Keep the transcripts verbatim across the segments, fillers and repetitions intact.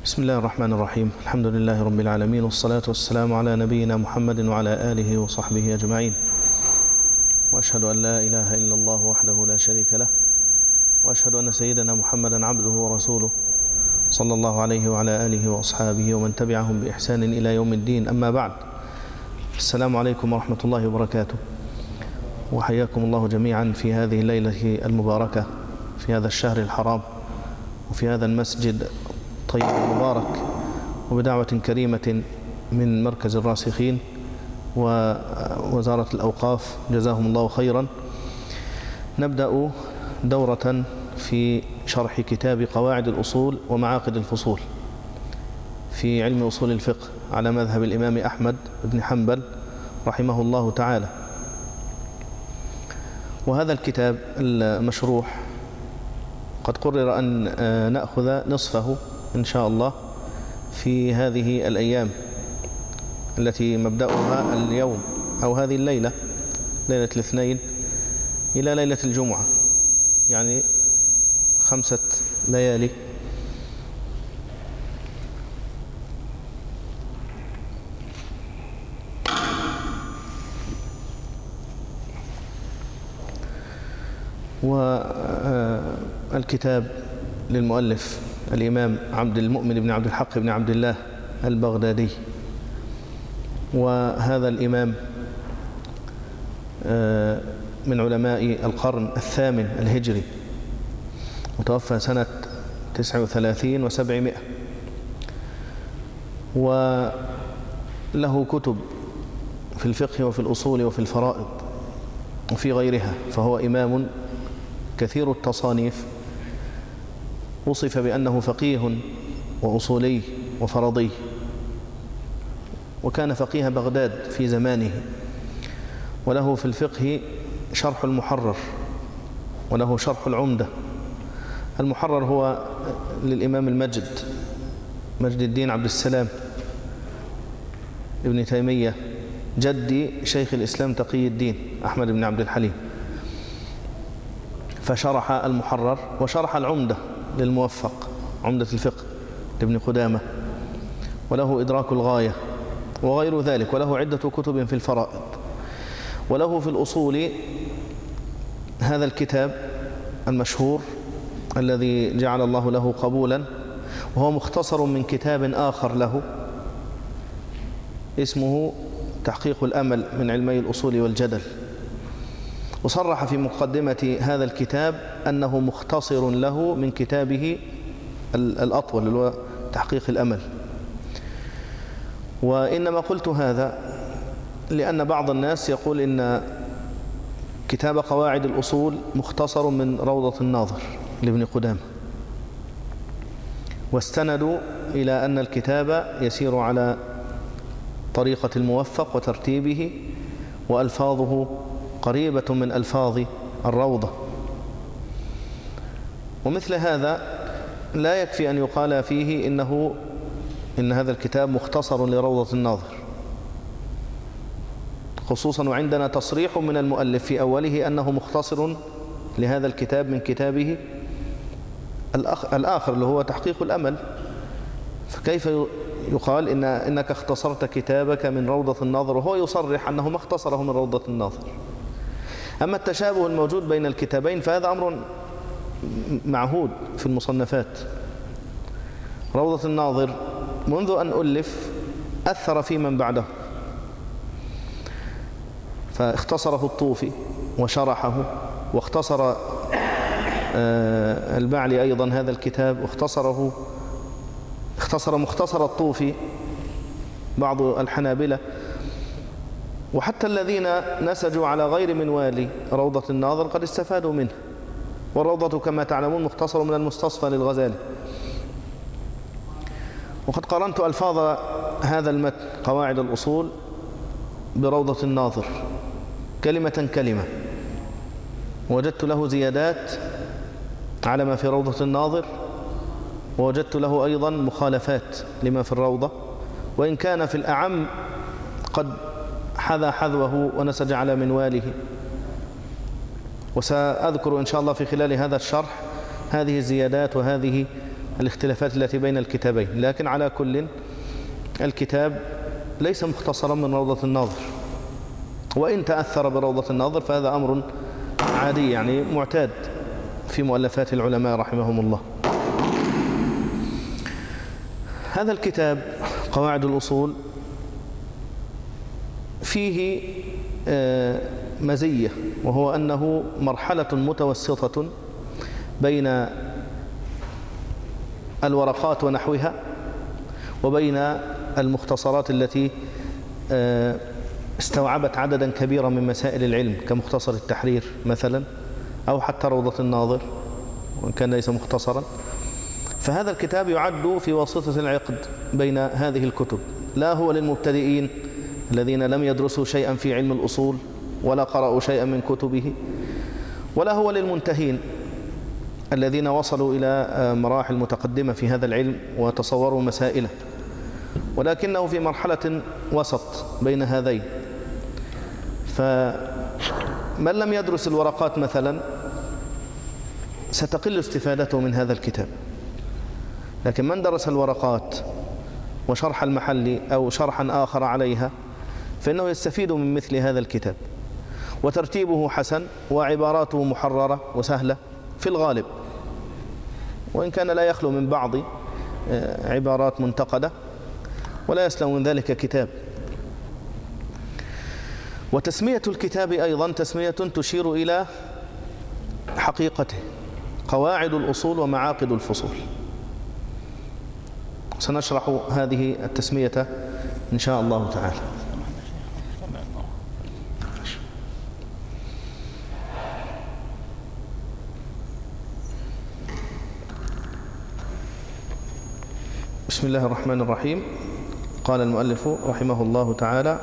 بسم الله الرحمن الرحيم. الحمد لله رب العالمين، والصلاة والسلام على نبينا محمد وعلى آله وصحبه أجمعين، وأشهد أن لا إله إلا الله وحده لا شريك له، وأشهد أن سيدنا محمدا عبده ورسوله صلى الله عليه وعلى آله وأصحابه ومن تبعهم بإحسان إلى يوم الدين. أما بعد، السلام عليكم ورحمة الله وبركاته، وحياكم الله جميعا في هذه الليلة المباركة، في هذا الشهر الحرام، وفي هذا المسجد طيب المبارك، وبدعوة كريمة من مركز الراسخين ووزارة الأوقاف جزاهم الله خيرا. نبدأ دورة في شرح كتاب قواعد الأصول ومعاقد الفصول في علم أصول الفقه على مذهب الإمام أحمد بن حنبل رحمه الله تعالى. وهذا الكتاب المشروح قد قرر أن نأخذ نصفه إن شاء الله في هذه الأيام التي مبدأها اليوم أو هذه الليلة، ليلة الاثنين إلى ليلة الجمعة، يعني خمسة ليالي. والكتاب للمؤلف الإمام عبد المؤمن بن عبد الحق بن عبد الله البغدادي، وهذا الإمام من علماء القرن الثامن الهجري، متوفى سنة تسع وثلاثين وسبعمائة، وله كتب في الفقه وفي الأصول وفي الفرائض وفي غيرها، فهو إمام كثير التصانيف، وصف بأنه فقيه وأصولي وفرضي، وكان فقيه بغداد في زمانه، وله في الفقه شرح المحرر، وله شرح العمدة. المحرر هو للإمام المجد مجد الدين عبد السلام ابن تيمية، جدي شيخ الإسلام تقي الدين أحمد بن عبد الحليم، فشرح المحرر، وشرح العمدة للموفق عمدة الفقه لابن قدامة، وله إدراك الغاية وغير ذلك، وله عدة كتب في الفرائض، وله في الأصول هذا الكتاب المشهور الذي جعل الله له قبولا، وهو مختصر من كتاب آخر له اسمه تحقيق الأمل من علمي الأصول والجدل. وصرح في مقدمة هذا الكتاب أنه مختصر له من كتابه الأطول اللي هو تحقيق الأمل. وإنما قلت هذا لأن بعض الناس يقول إن كتاب قواعد الأصول مختصر من روضة الناظر لابن قدامة، واستندوا إلى أن الكتاب يسير على طريقة الموفق وترتيبه، وألفاظه قريبة من ألفاظ الروضة. ومثل هذا لا يكفي أن يقال فيه إنه إن هذا الكتاب مختصر لروضة الناظر، خصوصا وعندنا تصريح من المؤلف في أوله أنه مختصر لهذا الكتاب من كتابه الآخر اللي هو تحقيق الأمل. فكيف يقال إن إنك اختصرت كتابك من روضة الناظر، وهو يصرح أنه ما اختصره من روضة الناظر؟ أما التشابه الموجود بين الكتابين فهذا أمر معهود في المصنفات. روضة الناظر منذ أن ألف أثر في من بعده، فاختصره الطوفي وشرحه، واختصر البعلي أيضا هذا الكتاب، واختصره اختصر مختصر الطوفي بعض الحنابلة، وحتى الذين نسجوا على غير منوال روضة الناظر قد استفادوا منه. والروضة كما تعلمون مختصر من المستصفى للغزالي. وقد قرنت ألفاظ هذا المتن قواعد الأصول بروضة الناظر كلمة كلمة، وجدت له زيادات على ما في روضة الناظر، ووجدت له أيضا مخالفات لما في الروضة، وإن كان في الأعم قد حذا حذوه ونسج على منواله. وسأذكر إن شاء الله في خلال هذا الشرح هذه الزيادات وهذه الاختلافات التي بين الكتابين. لكن على كل الكتاب ليس مختصرا من روضة الناظر، وإن تأثر بروضة الناظر فهذا أمر عادي يعني معتاد في مؤلفات العلماء رحمهم الله. هذا الكتاب قواعد الأصول فيه مزية، وهو أنه مرحلة متوسطة بين الورقات ونحوها وبين المختصرات التي استوعبت عددا كبيرا من مسائل العلم كمختصر التحرير مثلا، أو حتى روضة الناظر وإن كان ليس مختصرا. فهذا الكتاب يعد في واسطة العقد بين هذه الكتب، لا هو للمبتدئين الذين لم يدرسوا شيئا في علم الأصول ولا قرأوا شيئا من كتبه، ولا هو للمنتهين الذين وصلوا إلى مراحل متقدمة في هذا العلم وتصوروا مسائله، ولكنه في مرحلة وسط بين هذين. فمن لم يدرس الورقات مثلا ستقل استفادته من هذا الكتاب، لكن من درس الورقات وشرح المحل أو شرحا آخر عليها فإنه يستفيد من مثل هذا الكتاب. وترتيبه حسن وعباراته محررة وسهلة في الغالب، وإن كان لا يخلو من بعض عبارات منتقدة، ولا يسلم من ذلك كتاب. وتسمية الكتاب أيضا تسمية تشير إلى حقيقته، قواعد الأصول ومعاقد الفصول. سنشرح هذه التسمية إن شاء الله تعالى. بسم الله الرحمن الرحيم. قال المؤلف رحمه الله تعالى: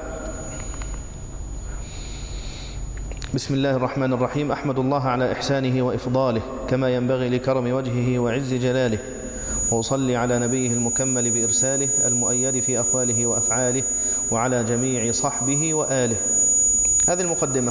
بسم الله الرحمن الرحيم. أحمد الله على إحسانه وإفضاله كما ينبغي لكرم وجهه وعز جلاله، وأصلي على نبيه المكمل بإرساله المؤيد في أقواله وأفعاله وعلى جميع صحبه وآله. هذه المقدمة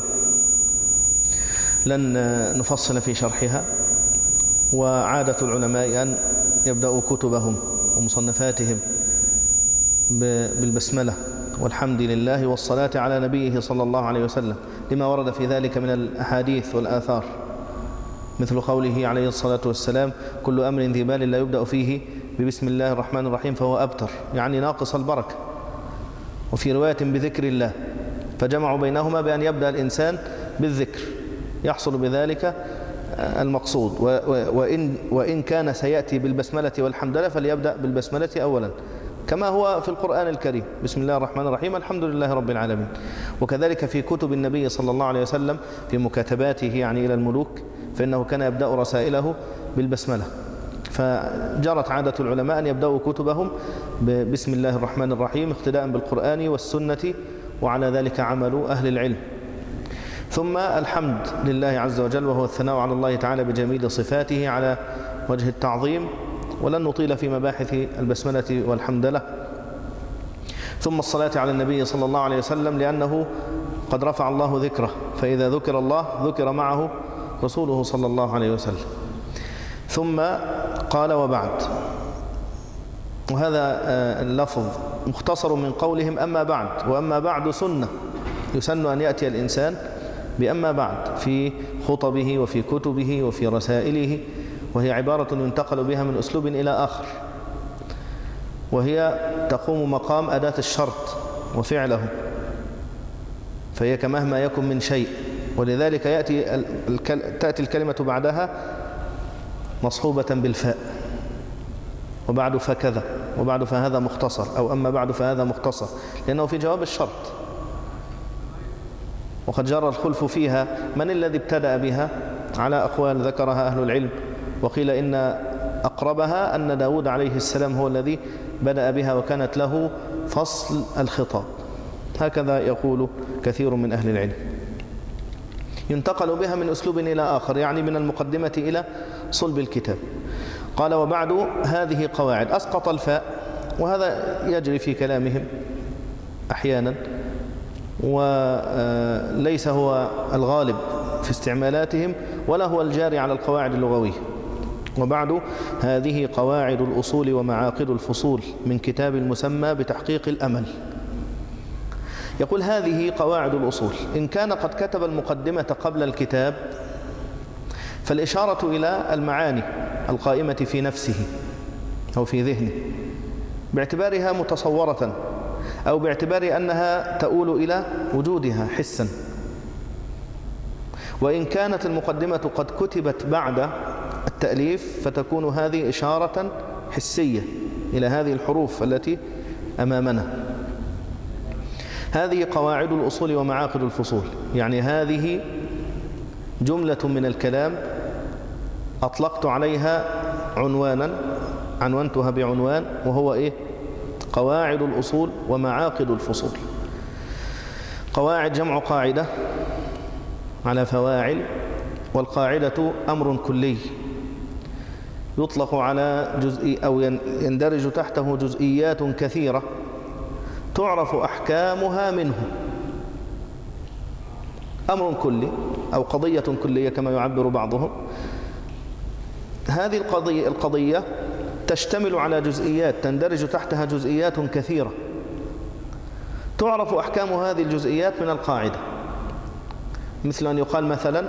لن نفصل في شرحها، وعادة العلماء أن يبدأوا كتبهم ومصنفاتهم بالبسملة والحمد لله والصلاة على نبيه صلى الله عليه وسلم، لما ورد في ذلك من الأحاديث والآثار، مثل قوله عليه الصلاة والسلام: كل أمر ذي بال لا يبدأ فيه ببسم الله الرحمن الرحيم فهو أبتر، يعني ناقص البركة. وفي رواية بذكر الله، فجمعوا بينهما بأن يبدأ الإنسان بالذكر يحصل بذلك المقصود، وإن, وإن كان سيأتي بالبسملة والحمدلله فليبدأ بالبسملة أولا، كما هو في القرآن الكريم: بسم الله الرحمن الرحيم الحمد لله رب العالمين. وكذلك في كتب النبي صلى الله عليه وسلم في مكاتباته يعني إلى الملوك، فإنه كان يبدأ رسائله بالبسملة. فجرت عادة العلماء أن يبدأوا كتبهم بسم الله الرحمن الرحيم اقتداء بالقرآن والسنة، وعلى ذلك عمل أهل العلم. ثم الحمد لله عز وجل، وهو الثناء على الله تعالى بجميل صفاته على وجه التعظيم، ولن نطيل في مباحث البسملة والحمدلة. ثم الصلاة على النبي صلى الله عليه وسلم، لأنه قد رفع الله ذكره، فإذا ذكر الله ذكر معه رسوله صلى الله عليه وسلم. ثم قال: وبعد. وهذا اللفظ مختصر من قولهم أما بعد، وأما بعد سنة، يسن أن يأتي الإنسان بأما بعد في خطبه وفي كتبه وفي رسائله، وهي عبارة ينتقل بها من أسلوب إلى آخر، وهي تقوم مقام أداة الشرط وفعله، فهي كمهما يكن من شيء، ولذلك يأتي تأتي الكلمة بعدها مصحوبة بالفاء، وبعد فكذا، وبعد فهذا مختصر، أو أما بعد فهذا مختصر، لأنه في جواب الشرط. وقد جرى الخلف فيها من الذي ابتدأ بها على أقوال ذكرها أهل العلم، وقيل إن أقربها أن داود عليه السلام هو الذي بدأ بها، وكانت له فصل الخطاب، هكذا يقول كثير من أهل العلم. ينتقل بها من أسلوب إلى آخر، يعني من المقدمة إلى صلب الكتاب. قال: وبعد هذه قواعد. أسقط الفاء، وهذا يجري في كلامهم أحيانا، وليس هو الغالب في استعمالاتهم، ولا هو الجاري على القواعد اللغوية. وبعد، هذه قواعد الأصول ومعاقد الفصول من كتاب المسمى بتحقيق الأمل. يقول هذه قواعد الأصول. إن كان قد كتب المقدمة قبل الكتاب فالإشارة إلى المعاني القائمة في نفسه أو في ذهنه باعتبارها متصورة أو باعتبار أنها تؤول إلى وجودها حسا. وإن كانت المقدمة قد كتبت بعد التأليف فتكون هذه إشارة حسية إلى هذه الحروف التي أمامنا. هذه قواعد الأصول ومعاقد الفصول، يعني هذه جملة من الكلام أطلقت عليها عنوانا، عنونتها بعنوان وهو إيه؟ قواعد الأصول ومعاقد الفصول. قواعد جمع قاعدة على فواعل، والقاعدة أمر كلي يطلق على جزئي أو يندرج تحته جزئيات كثيرة تعرف أحكامها منه. أمر كلي أو قضية كلية كما يعبر بعضهم. هذه القضية, القضية تشتمل على جزئيات تندرج تحتها جزئيات كثيرة تعرف أحكام هذه الجزئيات من القاعدة. مثل أن يقال مثلا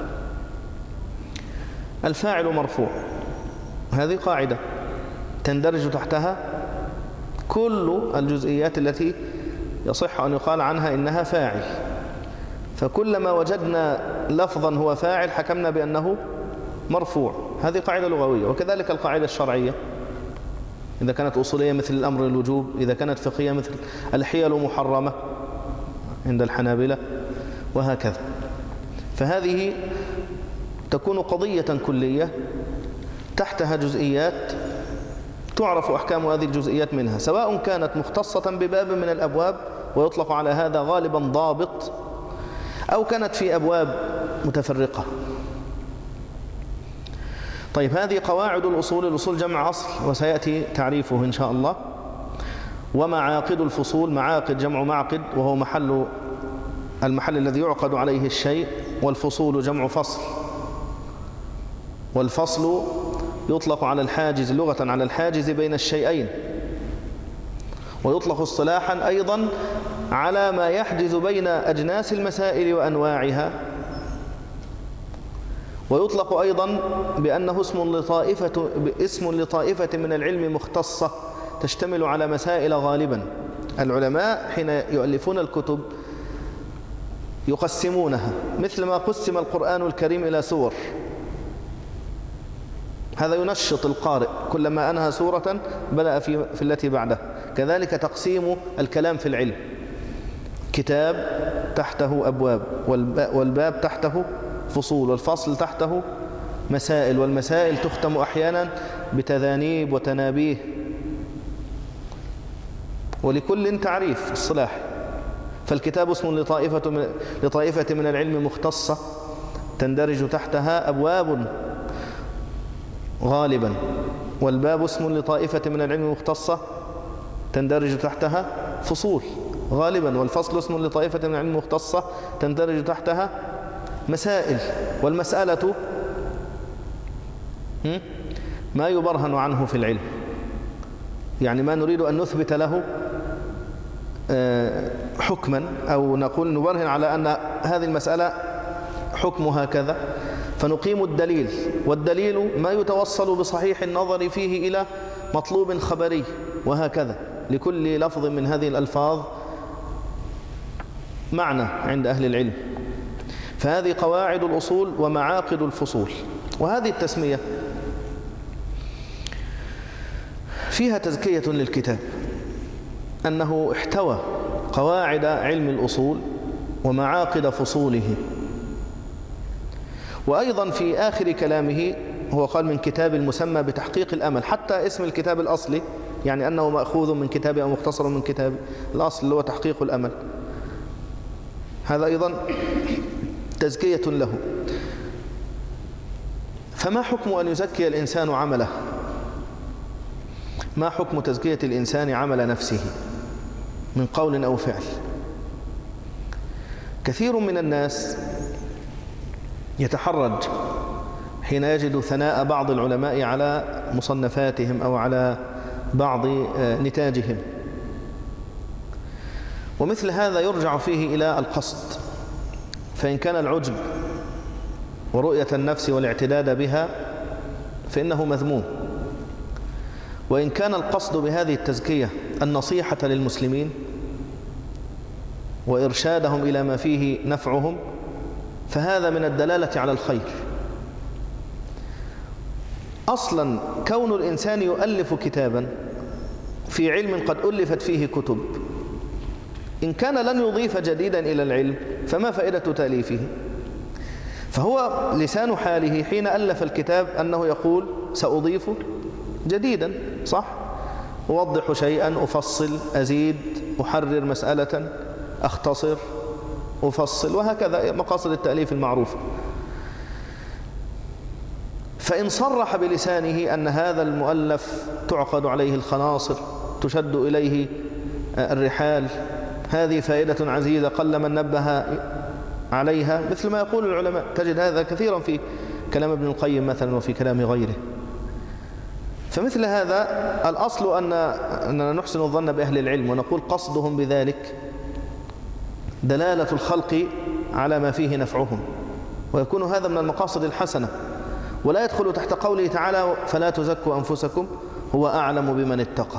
الفاعل مرفوع، هذه قاعدة تندرج تحتها كل الجزئيات التي يصح أن يقال عنها إنها فاعل، فكلما وجدنا لفظا هو فاعل حكمنا بأنه مرفوع. هذه قاعدة لغوية. وكذلك القاعدة الشرعية إذا كانت أصولية مثل الأمر الوجوب، إذا كانت فقهية مثل الحيل محرمة عند الحنابلة، وهكذا. فهذه تكون قضية كلية تحتها جزئيات تعرف أحكام هذه الجزئيات منها، سواء كانت مختصة بباب من الأبواب ويطلق على هذا غالبا ضابط، أو كانت في أبواب متفرقة. طيب، هذه قواعد الأصول. الأصول جمع أصل وسيأتي تعريفه إن شاء الله. ومعاقد الفصول، معاقد جمع معقد وهو محل المحل الذي يعقد عليه الشيء. والفصول جمع فصل، والفصل يطلق على الحاجز لغة على الحاجز بين الشيئين، ويطلق اصطلاحا أيضا على ما يحجز بين أجناس المسائل وأنواعها، ويطلق أيضا بأنه اسم لطائفة, اسم لطائفة من العلم مختصة تشتمل على مسائل غالبا. العلماء حين يؤلفون الكتب يقسمونها مثل ما قسم القرآن الكريم إلى سور، هذا ينشط القارئ، كلما أنهى سورة بدأ في, في التي بعده. كذلك تقسيم الكلام في العلم، كتاب تحته أبواب، والباب تحته فصول، والفصل تحته مسائل، والمسائل تختم أحيانا بتذانيب وتنابيه، ولكل تعريف الصلاح. فالكتاب اسم لطائفة من, لطائفة من العلم مختصة تندرج تحتها أبواب غالبا، والباب اسم لطائفة من العلم مختصة تندرج تحتها فصول غالبا، والفصل اسم لطائفة من العلم مختصة تندرج تحتها مسائل. والمسألة ما يبرهن عنه في العلم، يعني ما نريد أن نثبت له حكما، أو نقول نبرهن على أن هذه المسألة حكمها كذا، فنقيم الدليل. والدليل ما يتوصل بصحيح النظر فيه إلى مطلوب خبري، وهكذا لكل لفظ من هذه الألفاظ معنى عند أهل العلم. فهذه قواعد الأصول ومعاقد الفصول. وهذه التسمية فيها تزكية للكتاب، أنه احتوى قواعد علم الأصول ومعاقد فصوله. وأيضا في آخر كلامه هو قال من كتاب المسمى بتحقيق الأمل، حتى اسم الكتاب الأصلي يعني أنه مأخوذ من كتاب أو مختصر من كتاب الأصل اللي هو تحقيق الأمل، هذا أيضا تزكية له. فما حكم أن يزكي الإنسان عمله؟ ما حكم تزكية الإنسان عمل نفسه من قول أو فعل؟ كثير من الناس يتحرج حين يجد ثناء بعض العلماء على مصنفاتهم أو على بعض نتاجهم. ومثل هذا يرجع فيه إلى القصد، فإن كان العجب ورؤية النفس والاعتداد بها فإنه مذموم، وإن كان القصد بهذه التزكية النصيحة للمسلمين وإرشادهم إلى ما فيه نفعهم فهذا من الدلالة على الخير. أصلا كون الإنسان يؤلف كتابا في علم قد ألفت فيه كتب، إن كان لن يضيف جديدا إلى العلم فما فائدة تأليفه؟ فهو لسان حاله حين ألف الكتاب أنه يقول سأضيف جديدا، صح؟ أوضح شيئا، أفصل، أزيد، أحرر مسألة، أختصر، أفصل، وهكذا مقاصد التأليف المعروفة. فإن صرح بلسانه أن هذا المؤلف تعقد عليه الخناصر، تشد إليه الرحال، هذه فائدة عزيزة قل من نبه عليها، مثل ما يقول العلماء، تجد هذا كثيرا في كلام ابن القيم مثلا وفي كلام غيره. فمثل هذا الأصل أن أننا نحسن الظن بأهل العلم ونقول قصدهم بذلك دلالة الخلق على ما فيه نفعهم، ويكون هذا من المقاصد الحسنة، ولا يدخل تحت قوله تعالى فلا تزكوا أنفسكم هو أعلم بمن اتقى،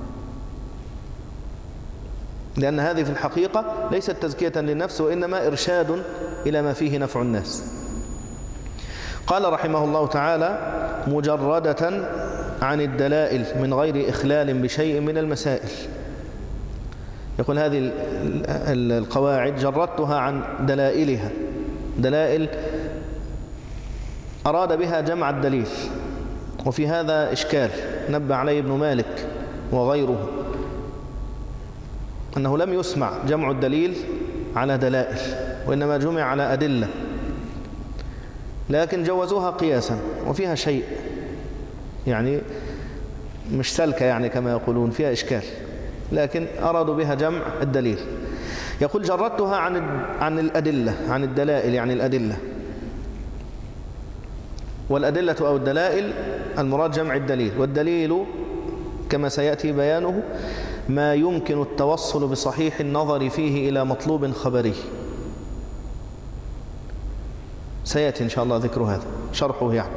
لأن هذه في الحقيقة ليست تزكية للنفس وإنما إرشاد إلى ما فيه نفع الناس. قال رحمه الله تعالى مجردة عن الدلائل من غير إخلال بشيء من المسائل. يقول هذه القواعد جردتها عن دلائلها، دلائل أراد بها جمع الدليل، وفي هذا إشكال نبه عليه ابن مالك وغيره، أنه لم يسمع جمع الدليل على دلائل وإنما جمع على أدلة، لكن جوزوها قياسا وفيها شيء يعني مش سلكة يعني كما يقولون، فيها إشكال، لكن أرادوا بها جمع الدليل. يقول جردتها عن عن الأدلة، عن الدلائل يعني الأدلة، والأدلة أو الدلائل المراد جمع الدليل، والدليل كما سيأتي بيانه ما يمكن التوصل بصحيح النظر فيه إلى مطلوب خبري. سيأتي إن شاء الله ذكر هذا شرحه يعني.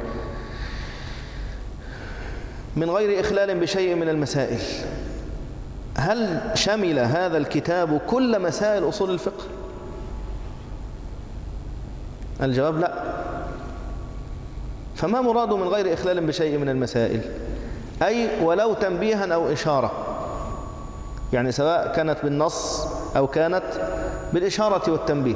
من غير إخلال بشيء من المسائل. هل شمل هذا الكتاب كل مسائل أصول الفقه؟ الجواب لا. فما مراده من غير إخلال بشيء من المسائل؟ أي ولو تنبيها أو إشارة، يعني سواء كانت بالنص أو كانت بالإشارة والتنبيه،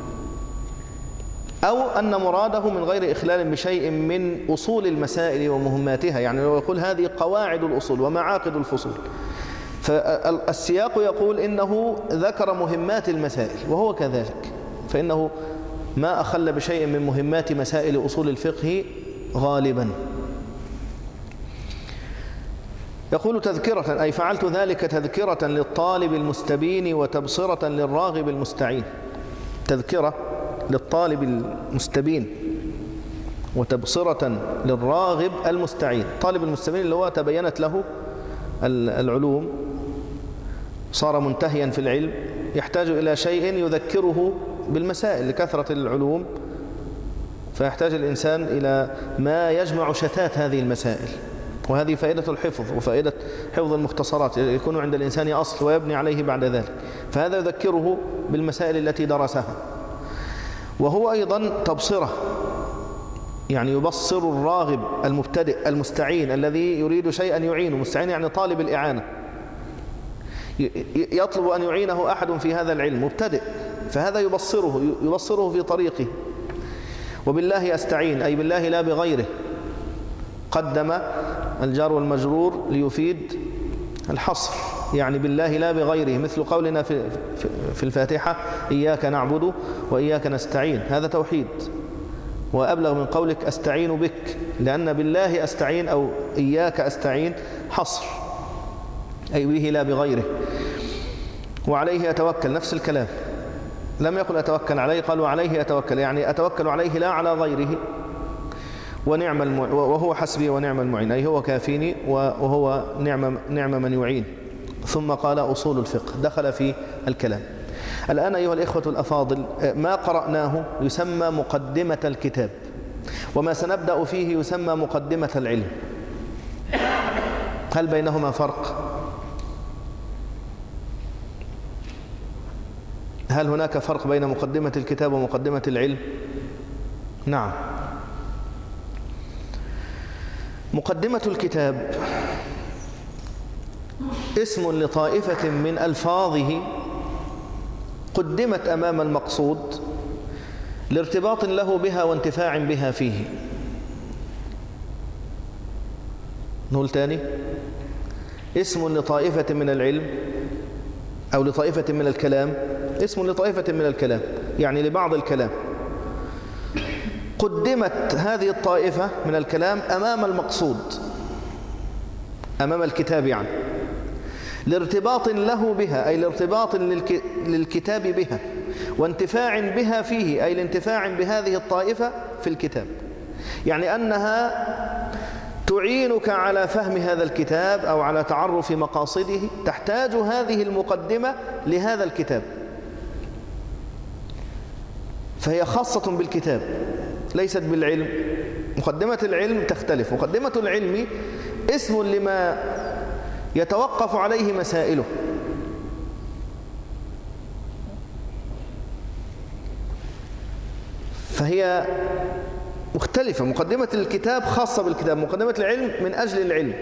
أو أن مراده من غير إخلال بشيء من أصول المسائل ومهماتها، يعني لو يقول هذه قواعد الأصول ومعاقد الفصول، فالسياق يقول إنه ذكر مهمات المسائل وهو كذلك، فإنه ما أخل بشيء من مهمات مسائل أصول الفقه غالبا. يقول تذكرة أي فعلت ذلك تذكرة للطالب المستبين وتبصرة للراغب المستعين. تذكرة للطالب المستبين وتبصرة للراغب المستعين. طالب المستبين اللي هو تبينت له العلوم، صار منتهيا في العلم، يحتاج إلى شيء يذكره بالمسائل لكثرة العلوم، فيحتاج الإنسان إلى ما يجمع شتات هذه المسائل، وهذه فائدة الحفظ وفائدة حفظ المختصرات، يكون عند الإنسان أصل ويبني عليه بعد ذلك، فهذا يذكره بالمسائل التي درسها. وهو أيضا تبصرة، يعني يبصر الراغب المبتدئ المستعين الذي يريد شيئا يعينه، مستعين يعني طالب الإعانة، يطلب أن يعينه أحد في هذا العلم، مبتدئ، فهذا يبصره يبصره في طريقه. وبالله أستعين أي بالله لا بغيره، قدم الجار والمجرور ليفيد الحصر، يعني بالله لا بغيره، مثل قولنا في في الفاتحة إياك نعبد وإياك نستعين، هذا توحيد، وأبلغ من قولك أستعين بك، لأن بالله أستعين أو إياك أستعين حصر، أي به لا بغيره. وعليه أتوكل، نفس الكلام، لم يقل أتوكل عليه، قالوا عليه أتوكل، يعني أتوكل عليه لا على غيره. ونعم الم... وهو حسبي ونعم المعين، أي هو كافيني وهو نعم, نعم من يعين. ثم قال أصول الفقه، دخل في الكلام. الآن أيها الإخوة الأفاضل، ما قرأناه يسمى مقدمة الكتاب، وما سنبدأ فيه يسمى مقدمة العلم. هل بينهما فرق؟ هل هناك فرق بين مقدمة الكتاب ومقدمة العلم؟ نعم. مقدمة الكتاب اسم لطائفة من ألفاظه قدمت أمام المقصود لارتباط له بها وانتفاع بها فيه. نقول تاني: اسم لطائفة من العلم أو لطائفة من الكلام، اسم لطائفة من الكلام يعني لبعض الكلام، قدمت هذه الطائفة من الكلام أمام المقصود، أمام الكتاب يعني، لارتباط له بها، أي لارتباط للكتاب بها، وانتفاع بها فيه، أي الانتفاع بهذه الطائفة في الكتاب، يعني أنها تعينك على فهم هذا الكتاب أو على تعرف مقاصده. تحتاج هذه المقدمة لهذا الكتاب، فهي خاصة بالكتاب ليست بالعلم. مقدمة العلم تختلف. مقدمة العلم اسم لما يتوقف عليه مسائله، فهي مختلفة. مقدمة الكتاب خاصة بالكتاب، مقدمة العلم من أجل العلم.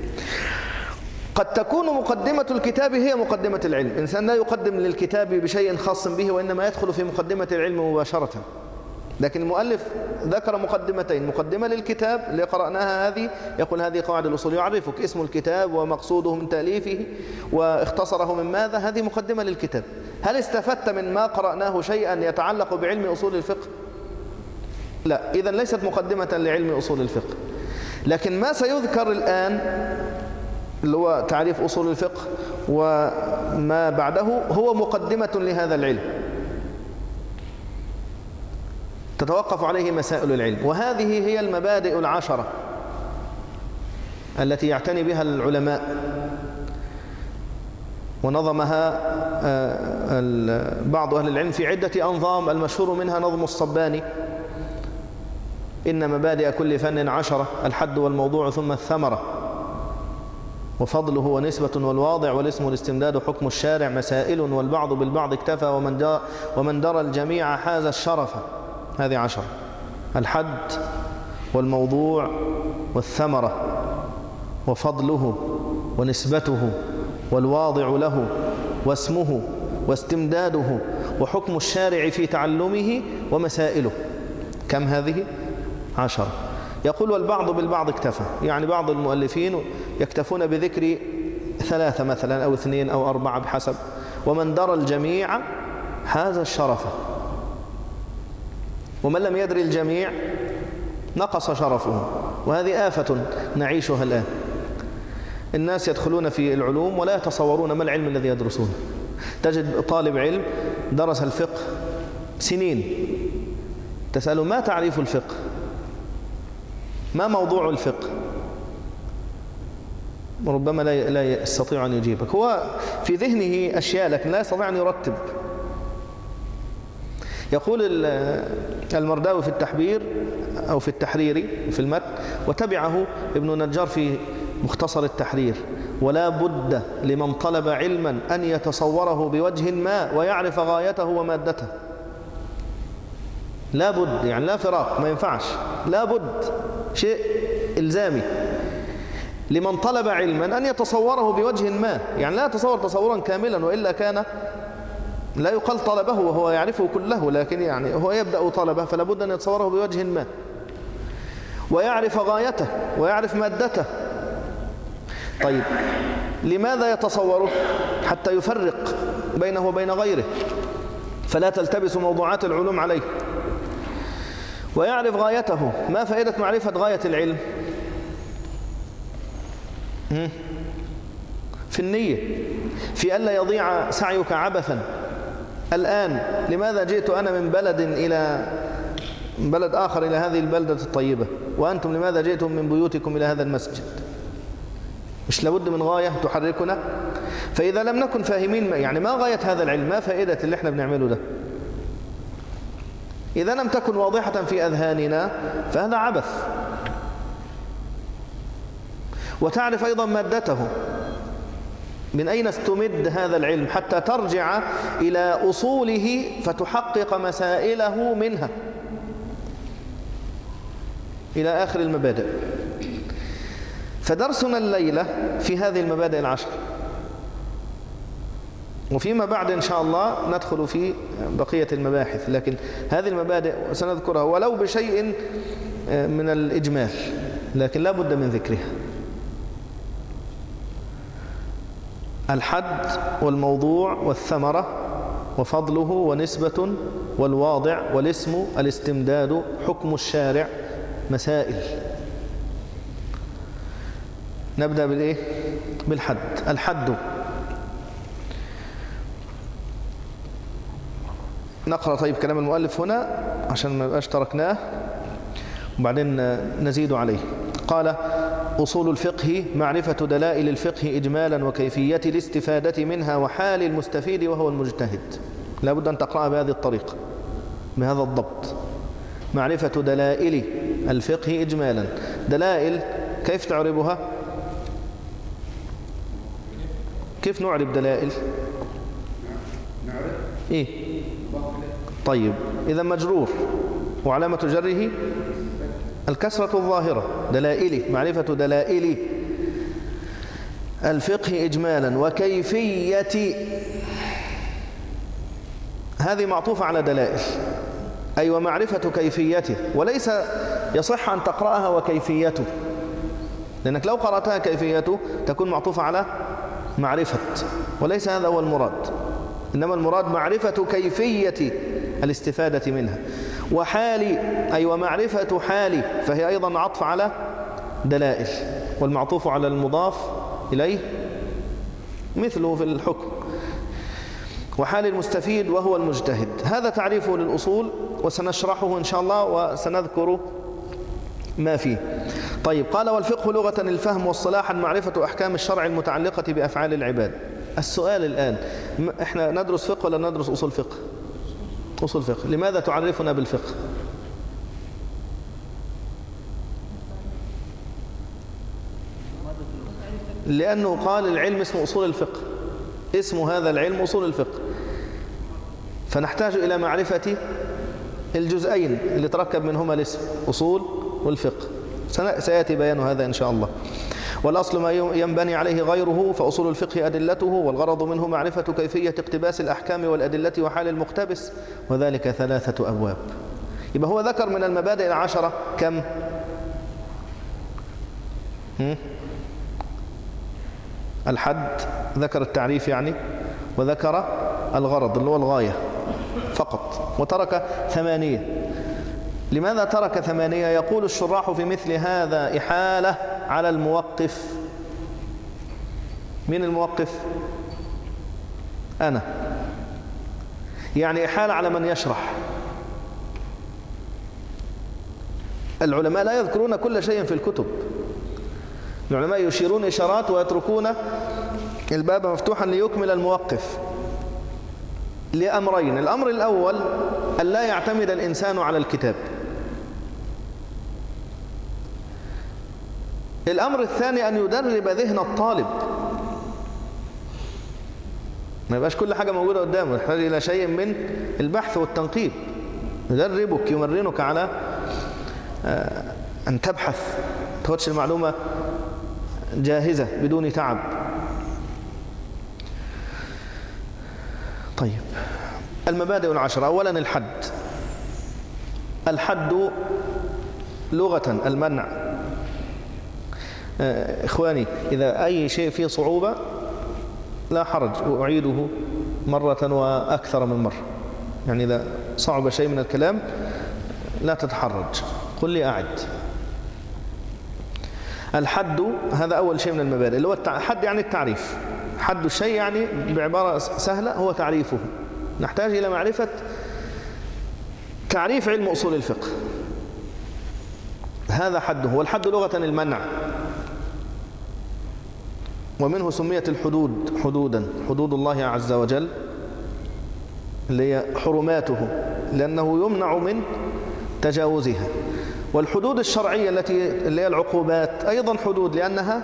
قد تكون مقدمة الكتاب هي مقدمة العلم، الإنسان لا يقدم للكتاب بشيء خاص به، وإنما يدخل في مقدمة العلم مباشرة. لكن المؤلف ذكر مقدمتين: مقدمة للكتاب اللي قرأناها هذه، يقول هذه قواعد الأصول، يعرفك اسم الكتاب ومقصوده من تأليفه واختصره من ماذا، هذه مقدمة للكتاب. هل استفدت من ما قرأناه شيئا يتعلق بعلم أصول الفقه؟ لا، إذن ليست مقدمة لعلم أصول الفقه. لكن ما سيذكر الآن اللي هو تعريف أصول الفقه وما بعده هو مقدمة لهذا العلم، تتوقف عليه مسائل العلم. وهذه هي المبادئ العشرة التي يعتني بها العلماء، ونظمها بعض أهل العلم في عدة أنظام، المشهور منها نظم الصباني: إن مبادئ كل فن عشرة، الحد والموضوع ثم الثمرة، وفضله ونسبة والواضع، والاسم والاستمداد حكم الشارع، مسائل والبعض بالبعض اكتفى، ومن جاء ومن درى الجميع حاز الشرف. هذه عشرة: الحد والموضوع والثمرة وفضله ونسبته والواضع له واسمه واستمداده وحكم الشارع في تعلمه ومسائله. كم هذه؟ عشرة. يقول والبعض بالبعض اكتفى، يعني بعض المؤلفين يكتفون بذكر ثلاثة مثلا أو اثنين أو أربعة بحسب. ومن درى الجميع حاز الشرف، ومن لم يدري الجميع نقص شرفه. وهذه آفة نعيشها الآن. الناس يدخلون في العلوم ولا يتصورون ما العلم الذي يدرسونه. تجد طالب علم درس الفقه سنين، تسأله ما تعريف الفقه؟ ما موضوع الفقه؟ ربما لا يستطيع أن يجيبك. هو في ذهنه أشياء لكن لا يستطيع أن يرتب. يقول المرداوي في التحبير أو في التحرير في المتن، وتبعه ابن نجار في مختصر التحرير: ولا بد لمن طلب علما أن يتصوره بوجه ما ويعرف غايته ومادته. لا بد، يعني لا فراق، ما ينفعش، لا بد، شيء إلزامي. لمن طلب علما أن يتصوره بوجه ما، يعني لا يتصور تصورا كاملا، وإلا كان لا يقال طلبه وهو يعرفه كله، لكن يعني هو يبدأ طلبه فلا بد أن يتصوره بوجه ما، ويعرف غايته ويعرف مادته. طيب لماذا يتصوره؟ حتى يفرق بينه وبين غيره، فلا تلتبس موضوعات العلوم عليه. ويعرف غايته. ما فائدة معرفة غاية العلم؟ في النية، في ألا يضيع سعيك عبثا. الآن لماذا جئت أنا من بلد إلى بلد آخر إلى هذه البلدة الطيبة، وأنتم لماذا جئتم من بيوتكم إلى هذا المسجد؟ مش لابد من غاية تحركنا؟ فإذا لم نكن فاهمين يعني ما غاية هذا العلم، ما فائدة اللي احنا بنعمله ده، إذا لم تكن واضحة في أذهاننا فهذا عبث. وتعرف أيضا مادته، من أين استمد هذا العلم حتى ترجع إلى أصوله فتحقق مسائله منها إلى آخر المبادئ. فدرسنا الليلة في هذه المبادئ العشر، وفيما بعد إن شاء الله ندخل في بقية المباحث، لكن هذه المبادئ سنذكرها ولو بشيء من الإجمال، لكن لا بد من ذكرها. الحد والموضوع والثمرة وفضله ونسبة والواضع والاسم الاستمداد حكم الشارع مسائل. نبدأ بالإيه؟ بالحد. الحد نقرأ طيب كلام المؤلف هنا عشان ما يبقاش تركناه وبعدين نزيد عليه. قال: أصول الفقه معرفة دلائل الفقه إجمالا وكيفية الاستفادة منها وحال المستفيد وهو المجتهد. لا بد أن تقرأها بهذه الطريقة بهذا الضبط. معرفة دلائل الفقه إجمالا. دلائل كيف تعربها؟ كيف نعرب دلائل؟ إيه؟ طيب إذا مجرور وعلامة جره الكسرة الظاهرة. دلائل، معرفة دلائل الفقه إجمالا وكيفية، هذه معطوفة على دلائل، أي ومعرفة كيفيته، وليس يصح أن تقرأها وكيفيته، لأنك لو قرأتها كيفيته تكون معطوفة على معرفة، وليس هذا هو المراد، إنما المراد معرفة كيفية الاستفادة منها. وحالي أي ومعرفة حالي، فهي أيضا عطف على دلائل، والمعطوف على المضاف إليه مثله في الحكم. وحال المستفيد وهو المجتهد، هذا تعريفه للأصول وسنشرحه إن شاء الله وسنذكر ما فيه. طيب، قال: والفقه لغة الفهم والصلاحا معرفة أحكام الشرع المتعلقة بأفعال العباد. السؤال الآن، إحنا ندرس فقه ولا ندرس أصول فقه؟ أصول فقه. لماذا تعرفنا بالفقه؟ لأنه قال العلم اسمه أصول الفقه، اسم هذا العلم أصول الفقه، فنحتاج إلى معرفة الجزئين اللي تركب منهما الاسم أصول والفقه، سيأتي بيان هذا إن شاء الله. والأصل ما ينبني عليه غيره، فأصول الفقه أدلته، والغرض منه معرفة كيفية اقتباس الأحكام والأدلة وحال المقتبس، وذلك ثلاثة أبواب. يبقى هو ذكر من المبادئ العشرة كم؟ الحد، ذكر التعريف يعني، وذكر الغرض اللي هو الغاية فقط، وترك ثمانية. لماذا ترك ثمانية؟ يقول الشراح في مثل هذا إحالة على الموقف. مين الموقف؟ أنا. يعني إحالة على من يشرح. العلماء لا يذكرون كل شيء في الكتب، العلماء يشيرون إشارات ويتركون الباب مفتوحا ليكمل الموقف لأمرين. الأمر الأول أن لا يعتمد الإنسان على الكتاب. الأمر الثاني أن يدرب ذهن الطالب، ما يبقاش كل حاجة موجودة قدامه، يحتاج إلى شيء من البحث والتنقيب، يدربك يمرنك على أن تبحث، ما تاخدش المعلومة جاهزة بدون تعب. طيب، المبادئ العشرة. أولا الحد. الحد لغة المنع. إخواني، إذا أي شيء فيه صعوبة لا حرج، أعيده مرة وأكثر من مرة، يعني إذا صعب شيء من الكلام لا تتحرج، قل لي أعد. الحد هذا أول شيء من المبادئ، اللي هو الحد يعني التعريف. حد الشيء يعني بعبارة سهلة هو تعريفه. نحتاج إلى معرفة تعريف علم أصول الفقه. هذا حده. والحد لغة المنع، ومنه سميت الحدود حدودا، حدود الله عز وجل اللي هي حرماته، لأنه يمنع من تجاوزها. والحدود الشرعية التي اللي هي العقوبات أيضا حدود، لأنها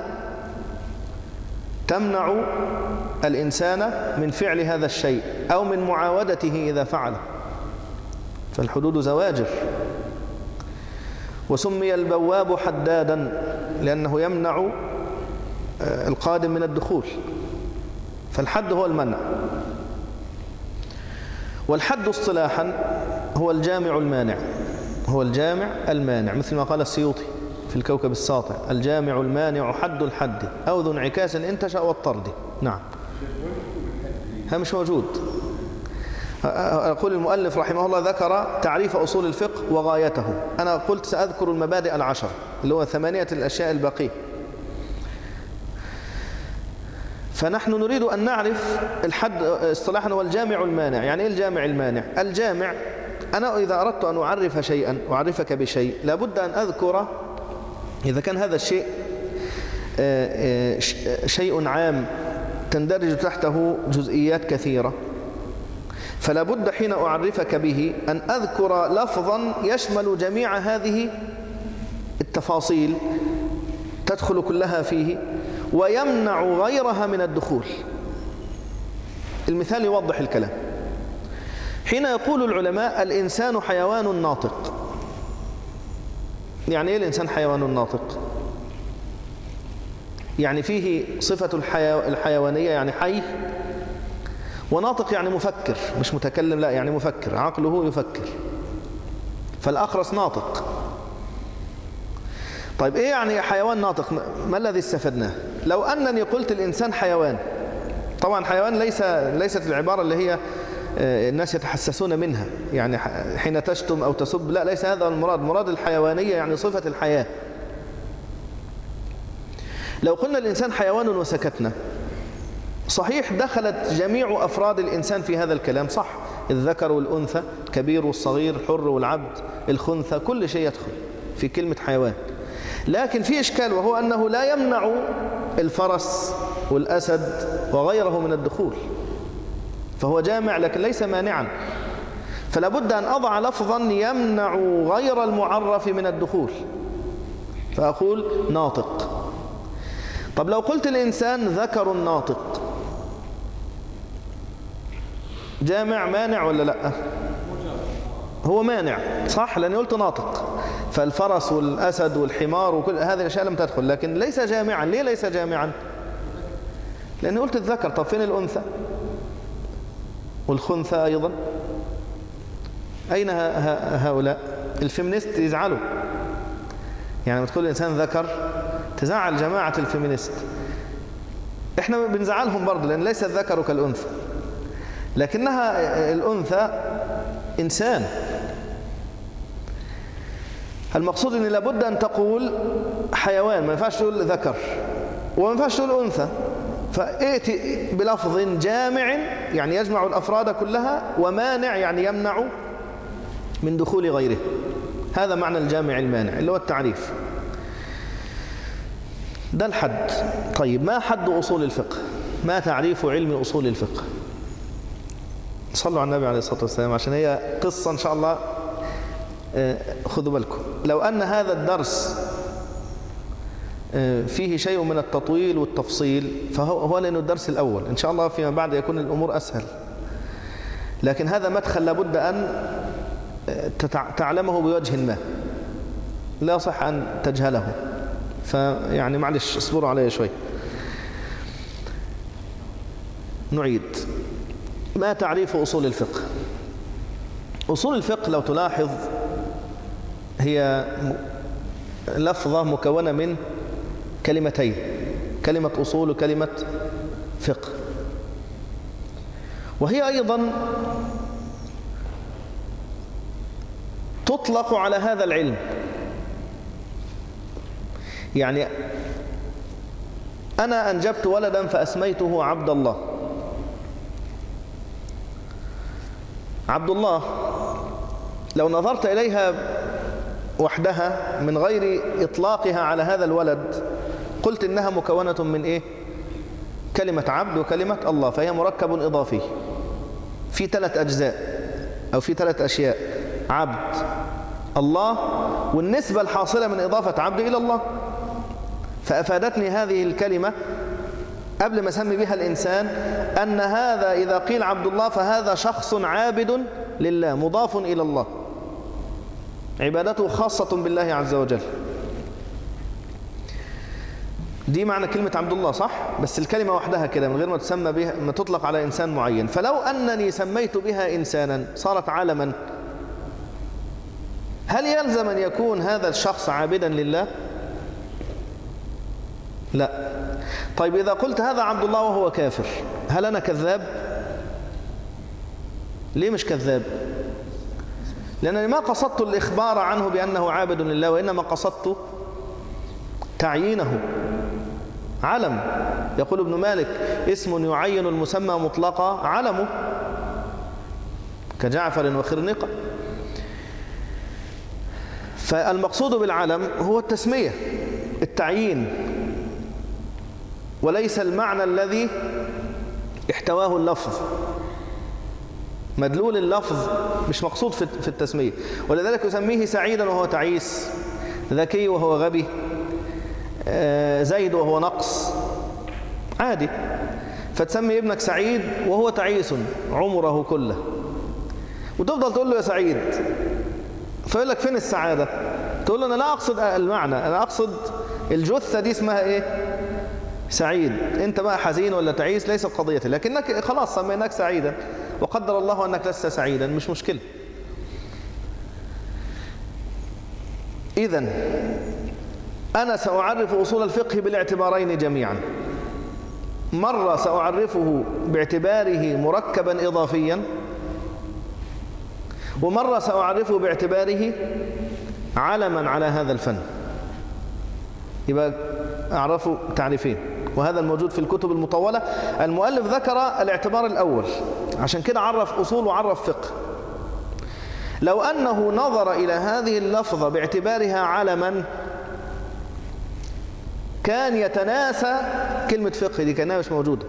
تمنع الإنسان من فعل هذا الشيء أو من معاودته إذا فعله، فالحدود زواجر. وسمي البواب حدادا لأنه يمنع القادم من الدخول، فالحد هو المنع. والحد اصطلاحا هو الجامع المانع، هو الجامع المانع، مثل ما قال السيوطي في الكوكب الساطع: الجامع المانع حد الحد أو ذو انعكاس انتشأ والطرد. نعم، ها مش موجود. أقول المؤلف رحمه الله ذكر تعريف أصول الفقه وغايته، أنا قلت سأذكر المبادئ العشر اللي هو ثمانية الأشياء الباقية. فنحن نريد أن نعرف الحد اصطلاحا هو الجامع المانع. يعني إيه الجامع المانع؟ الجامع، أنا إذا أردت أن أعرف شيئا، أعرفك بشيء، لابد أن أذكر إذا كان هذا الشيء شيء عام تندرج تحته جزئيات كثيرة، فلا بد حين أعرفك به أن أذكر لفظا يشمل جميع هذه التفاصيل، تدخل كلها فيه ويمنع غيرها من الدخول. المثال يوضح الكلام. حين يقول العلماء الإنسان حيوان ناطق، يعني إيه الإنسان حيوان ناطق؟ يعني فيه صفة الحيو... الحيوانية، يعني حي، وناطق يعني مفكر، مش متكلم، لا يعني مفكر، عقله يفكر. فالأخرس ناطق. طيب إيه يعني حيوان ناطق؟ ما الذي استفدناه؟ لو أنني قلت الإنسان حيوان، طبعا حيوان ليس ليست العبارة اللي هي الناس يتحسسون منها، يعني حين تشتم أو تسب، لا، ليس هذا المراد. مراد الحيوانية يعني صفة الحياة. لو قلنا الإنسان حيوان وسكتنا، صحيح دخلت جميع أفراد الإنسان في هذا الكلام، صح، الذكر والأنثى، الكبير والصغير، الحر والعبد، الخنثى، كل شيء يدخل في كلمة حيوان. لكن في إشكال، وهو أنه لا يمنع الفرس والأسد وغيره من الدخول، فهو جامع لكن ليس مانعا. فلا بد أن أضع لفظا يمنع غير المعرف من الدخول، فأقول ناطق. طب لو قلت الإنسان ذكر ناطق، جامع مانع ولا لا؟ هو مانع، صح، لأني قلت ناطق. فالفرس والأسد والحمار وكل هذه الأشياء لم تدخل، لكن ليس جامعا. ليه ليس جامعا؟ لأني قلت الذكر. طب فين الأنثى والخنثى أيضا؟ أين هؤلاء؟ الفيمينيست يزعلوا، يعني لما تقول الإنسان ذكر تزعل جماعة الفيمينيست. إحنا بنزعلهم برضه، لأن ليس الذكر كالأنثى، لكنها الأنثى إنسان. المقصود أن لابد أن تقول حيوان، ما ينفعش تقول ذكر وما ينفعش تقول أنثى، فائتي بلفظ جامع يعني يجمع الأفراد كلها، ومانع يعني يمنع من دخول غيره. هذا معنى الجامع المانع اللي هو التعريف. ده الحد. طيب ما حد أصول الفقه؟ ما تعريف علم أصول الفقه؟ صلوا على النبي عليه الصلاة والسلام، عشان هي قصة إن شاء الله. خذوا بالكم، لو أن هذا الدرس فيه شيء من التطويل والتفصيل فهو لأنه الدرس الأول، إن شاء الله فيما بعد يكون الأمور أسهل. لكن هذا مدخل لابد أن تعلمه بوجه ما، لا صح أن تجهله. فيعني معلش اصبروا علي شوي. نعيد. ما تعريف أصول الفقه؟ أصول الفقه لو تلاحظ هي لفظة مكونة من كلمتين، كلمة أصول وكلمة فقه، وهي أيضا تطلق على هذا العلم. يعني أنا أنجبت ولدا فأسميته عبد الله. عبد الله لو نظرت إليها وحدها من غير إطلاقها على هذا الولد قلت إنها مكونة من إيه؟ كلمة عبد وكلمة الله، فهي مركب إضافي في ثلاث أجزاء أو في ثلاث أشياء: عبد، الله، والنسبة الحاصلة من إضافة عبد إلى الله. فأفادتني هذه الكلمة قبل ما أسمي بها الإنسان أن هذا إذا قيل عبد الله فهذا شخص عابد لله مضاف إلى الله، عبادته خاصة بالله عز وجل. دي معنى كلمة عبد الله، صح؟ بس الكلمة وحدها كده من غير ما تسمى بها، ما تطلق على إنسان معين. فلو أنني سميت بها إنسانا صارت علما، هل يلزم أن يكون هذا الشخص عابدا لله؟ لا. طيب إذا قلت هذا عبد الله وهو كافر، هل أنا كذاب؟ ليه مش كذاب؟ لأنني ما قصدت الإخبار عنه بأنه عابد لله، وإنما قصدت تعيينه. علم، يقول ابن مالك: اسم يعين المسمى مطلقا علمه، كجعفر وخرنقة. فالمقصود بالعلم هو التسمية، التعيين، وليس المعنى الذي احتواه اللفظ. مدلول اللفظ مش مقصود في التسمية، ولذلك يسميه سعيدا وهو تعيس، ذكي وهو غبي، زيد وهو نقص، عادي. فتسمي ابنك سعيد وهو تعيس عمره كله، وتفضل تقول له يا سعيد، فيقول لك فين السعادة؟ تقول له أنا لا أقصد المعنى، أنا أقصد الجثة دي اسمها إيه؟ سعيد. أنت بقى حزين ولا تعيس ليست قضيتي، لكنك خلاص سميناك سعيدا، وقدر الله أنك لست سعيدا، مش مشكلة. إذن أنا سأعرف أصول الفقه بالاعتبارين جميعا. مرة سأعرفه باعتباره مركبا إضافيا، ومرة سأعرفه باعتباره علما على هذا الفن. يبقى أعرفه تعريفين، وهذا الموجود في الكتب المطولة. المؤلف ذكر الاعتبار الأول، عشان كده عرف أصول وعرف فقه. لو أنه نظر إلى هذه اللفظة باعتبارها علما كان يتناسى كلمة فقه دي، كأنها مش موجودة.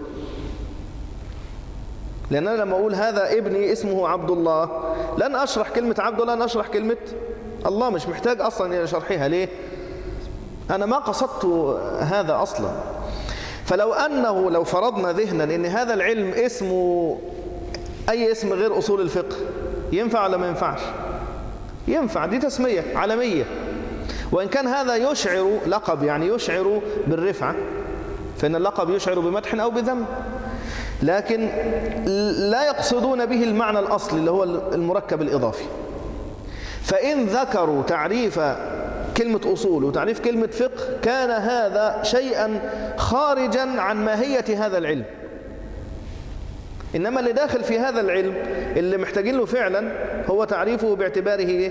لأن أنا لما أقول هذا ابني اسمه عبد الله، لن أشرح كلمة عبد ولن أشرح كلمة الله، مش محتاج أصلا إلى شرحها. ليه؟ أنا ما قصدت هذا أصلا. فلو أنه لو فرضنا ذهنا إن هذا العلم اسمه أي اسم غير أصول الفقه، ينفع ولا ما ينفعش؟ ينفع، دي تسمية عالمية، وإن كان هذا يشعر لقب، يعني يشعر بالرفعة، فإن اللقب يشعر بمدح أو بذم، لكن لا يقصدون به المعنى الأصلي اللي هو المركب الإضافي. فإن ذكروا تعريف كلمة أصول وتعريف كلمة فقه كان هذا شيئا خارجا عن ماهية هذا العلم. إنما اللي داخل في هذا العلم اللي محتاجين له فعلا هو تعريفه باعتباره إيه؟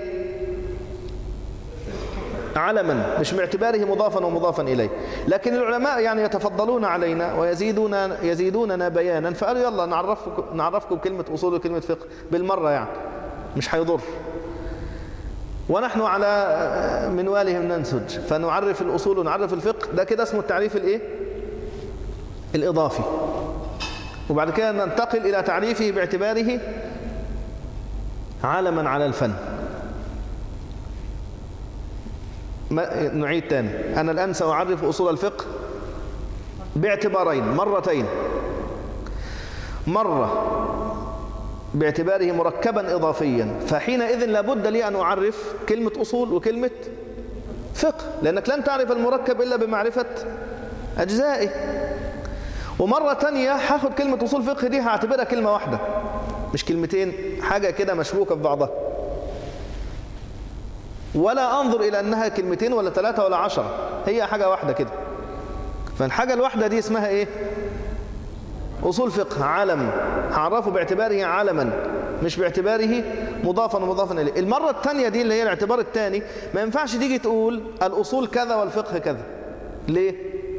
علما، مش باعتباره مضافا ومضافا إليه. لكن العلماء يعني يتفضلون علينا ويزيدون يزيدوننا بيانا، فقالوا يلا نعرفكم نعرفكم كلمة أصول وكلمة فقه بالمرة، يعني مش هيضر، ونحن على منوالهم ننسج، فنعرف الأصول ونعرف الفقه. ده كده اسمه التعريف الإيه؟ الإضافي. وبعد كده ننتقل إلى تعريفه باعتباره علما على الفن. نعيد تاني، أنا الآن سأعرف أصول الفقه باعتبارين مرتين. مرة باعتباره مركبا إضافيا، فحينئذ لابد لي أن أعرف كلمة أصول وكلمة فقه، لأنك لن تعرف المركب إلا بمعرفة أجزائه. ومرة تانية هاخد كلمة أصول فقه دي هعتبرها كلمة واحدة، مش كلمتين، حاجة كده مشبوكة في بعضها، ولا أنظر إلى أنها كلمتين ولا ثلاثة ولا عشرة، هي حاجة واحدة كده. فالحاجة الواحدة دي اسمها إيه؟ أصول فقه، علم، هعرفه باعتباره علما مش باعتباره مضافا ومضافا إليه. المرة الثانية دي اللي هي الاعتبار الثاني، ما ينفعش تيجي تقول الأصول كذا والفقه كذا. ليه؟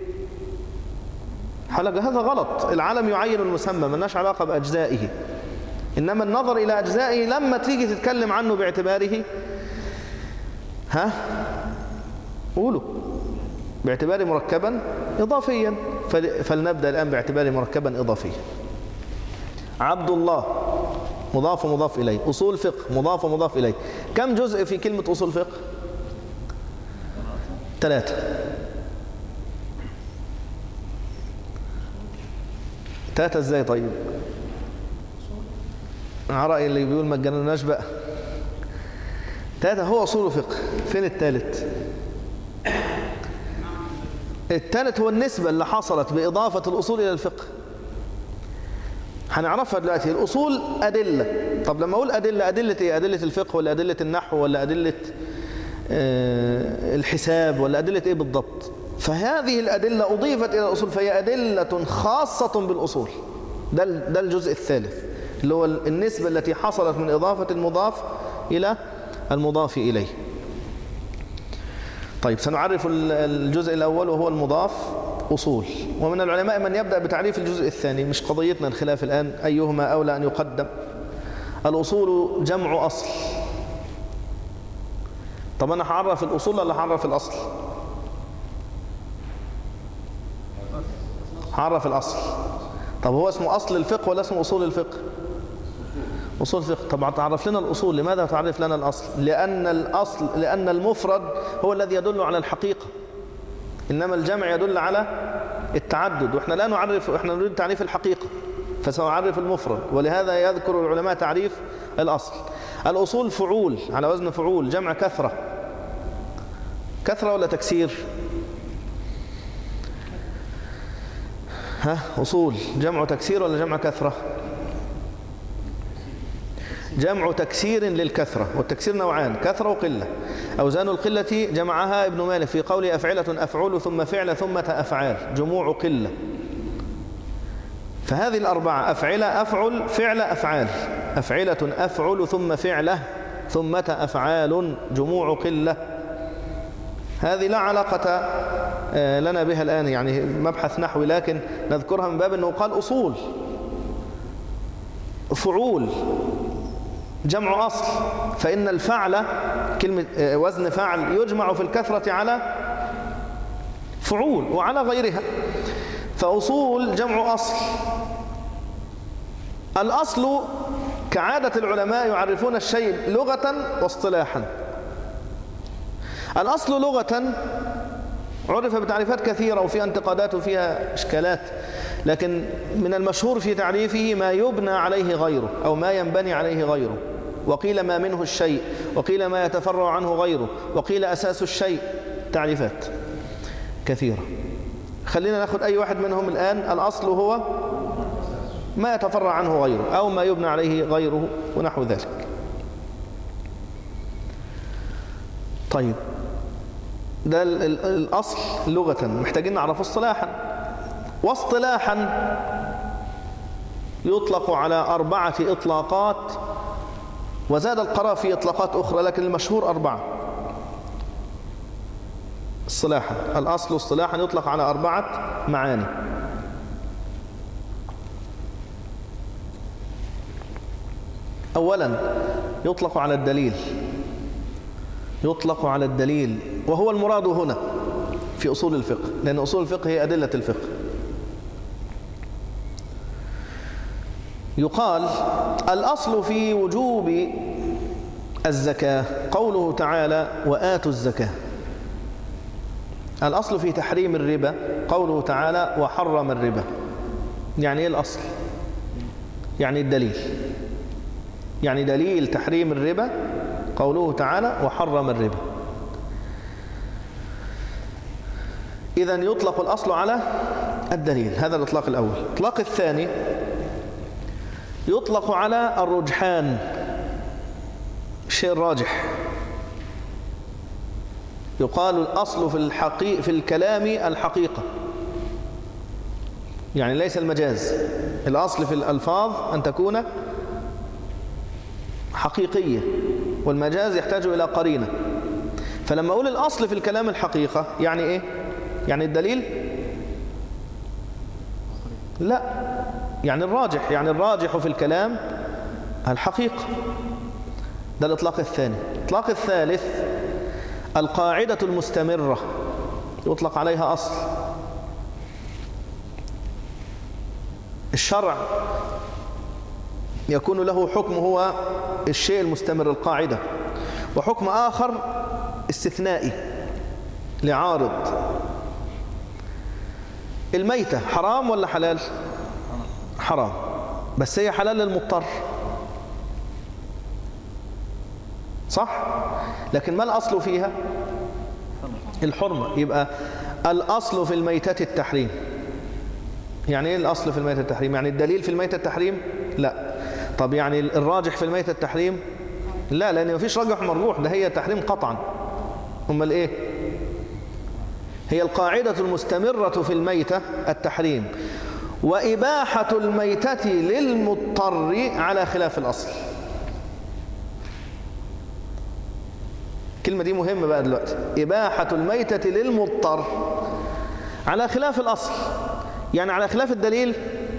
حلقة هذا غلط. العلم يعين المسمى، ملناش علاقة بأجزائه، إنما النظر إلى أجزائه لما تيجي تتكلم عنه باعتباره ها قولوا. باعتبار مركبا إضافيا، فلنبدأ الآن باعتبار مركبا إضافيا. عبد الله مضاف ومضاف إليه. أصول فقه مضاف ومضاف إليه. كم جزء في كلمة أصول فقه؟ ثلاثة. ثلاثة ازاي طيب؟ على رأي اللي بيقول ما تجنناش بقى. ثلاثة هو أصول فقه. فين الثالث؟ الثالث هو النسبة اللي حصلت بإضافة الأصول إلى الفقه. هنعرفها دلوقتي. الأصول أدلة. طب لما أقول أدلة، أدلة إيه؟ أدلة الفقه ولا أدلة النحو ولا أدلة الحساب ولا أدلة إيه بالضبط؟ فهذه الأدلة أضيفت إلى الأصول، فهي أدلة خاصة بالأصول. ده ده الجزء الثالث اللي هو النسبة التي حصلت من إضافة المضاف إلى المضاف إليه. طيب سنعرف الجزء الأول وهو المضاف أصول. ومن العلماء من يبدأ بتعريف الجزء الثاني، مش قضيتنا الخلاف الآن أيهما أولى أن يقدم. الأصول جمع أصل. طب أنا هعرف الأصول ولا هعرف الأصل؟ هعرف الأصل. طب هو اسمه أصل الفقه ولا اسمه أصول الفقه؟ أصول الفقه. طب تعرف لنا الأصول. لماذا تعرف لنا الأصل؟ لأن الأصل لأن المفرد هو الذي يدل على الحقيقة، إنما الجمع يدل على التعدد، وإحنا لا نعرف، إحنا نريد تعريف الحقيقة، فسنعرف المفرد. ولهذا يذكر العلماء تعريف الأصل. الأصول فعول، على وزن فعول، جمع كثرة. كثرة ولا تكسير؟ ها أصول جمع تكسير ولا جمع كثرة؟ جمع تكسير للكثرة، والتكسير نوعان، كثرة وقلة. أوزان القلة جمعها ابن مالك في قوله أفعلة أفعول ثم فعل ثم أفعال، جموع قلة. فهذه الأربعة أفعلة أفعل فعل أفعال، أفعلة أفعل ثم فعله ثم أفعال، جموع قلة. هذه لا علاقة لنا بها الآن، يعني مبحث نحوي، لكن نذكرها من باب أنه قال أصول. فعول جمع أصل، فإن الفعل كلمة وزن فعل يجمع في الكثرة على فعول وعلى غيرها. فأصول جمع أصل. الأصل كعادة العلماء يعرفون الشيء لغة واصطلاحا. الأصل لغة عرف بتعريفات كثيرة وفيها انتقادات وفيها إشكالات، لكن من المشهور في تعريفه ما يبنى عليه غيره أو ما ينبني عليه غيره، وقيل ما منه الشيء، وقيل ما يتفرع عنه غيره، وقيل أساس الشيء. تعريفات كثيرة. خلينا ناخد أي واحد منهم الآن. الأصل هو ما يتفرع عنه غيره أو ما يبنى عليه غيره ونحو ذلك. طيب ده الأصل لغة، محتاجين نعرف اصطلاحا. واصطلاحا يطلق على أربعة إطلاقات، وزاد القراء في إطلاقات أخرى، لكن المشهور أربعة. اصطلاحا الأصل اصطلاحا يطلق على أربعة معاني. أولا يطلق على الدليل، يطلق على الدليل وهو المراد هنا في أصول الفقه، لأن أصول الفقه هي أدلة الفقه. يقال الأصل في وجوب الزكاة قوله تعالى وآتوا الزكاة. الأصل في تحريم الربا قوله تعالى وحرم الربا. يعني إيه الأصل؟ يعني الدليل، يعني دليل تحريم الربا قوله تعالى وحرم الربا. إذن يطلق الأصل على الدليل، هذا الإطلاق الأول. الإطلاق الثاني يطلق على الرجحان، الشيء الراجح. يقال الأصل في الحقيقة في الكلام الحقيقة، يعني ليس المجاز. الأصل في الألفاظ أن تكون حقيقية، والمجاز يحتاج إلى قرينة. فلما أقول الأصل في الكلام الحقيقة يعني إيه؟ يعني الدليل؟ لا، يعني الراجح، يعني الراجح في الكلام الحقيقة. ده الإطلاق الثاني. الإطلاق الثالث القاعدة المستمرة يطلق عليها أصل. الشرع يكون له حكم هو الشيء المستمر القاعدة، وحكم آخر استثنائي لعارض. الميتة حرام ولا حلال؟ حرام، بس هي حلال للمضطر، صح؟ لكن ما الأصل فيها؟ الحرمة. يبقى الأصل في الميتة التحريم. يعني إيه الأصل في الميتة التحريم؟ يعني الدليل في الميتة التحريم؟ لا. طب يعني الراجح في الميتة التحريم؟ لا، لأن مفيش راجح مرجوح، ده هي تحريم قطعا. أمال إيه؟ هي القاعدة المستمرة في الميتة التحريم، وإباحة الميتة للمضطر على خلاف الأصل. الكلمة دي مهمة بقى دلوقتي. إباحة الميتة للمضطر على خلاف الأصل، يعني على خلاف الدليل.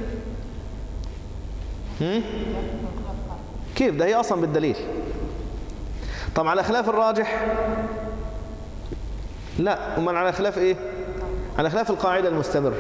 هم؟ كيف ده؟ هي أصلا بالدليل. طب على خلاف الراجح؟ لا. أمال على خلاف إيه؟ على خلاف القاعدة المستمرة.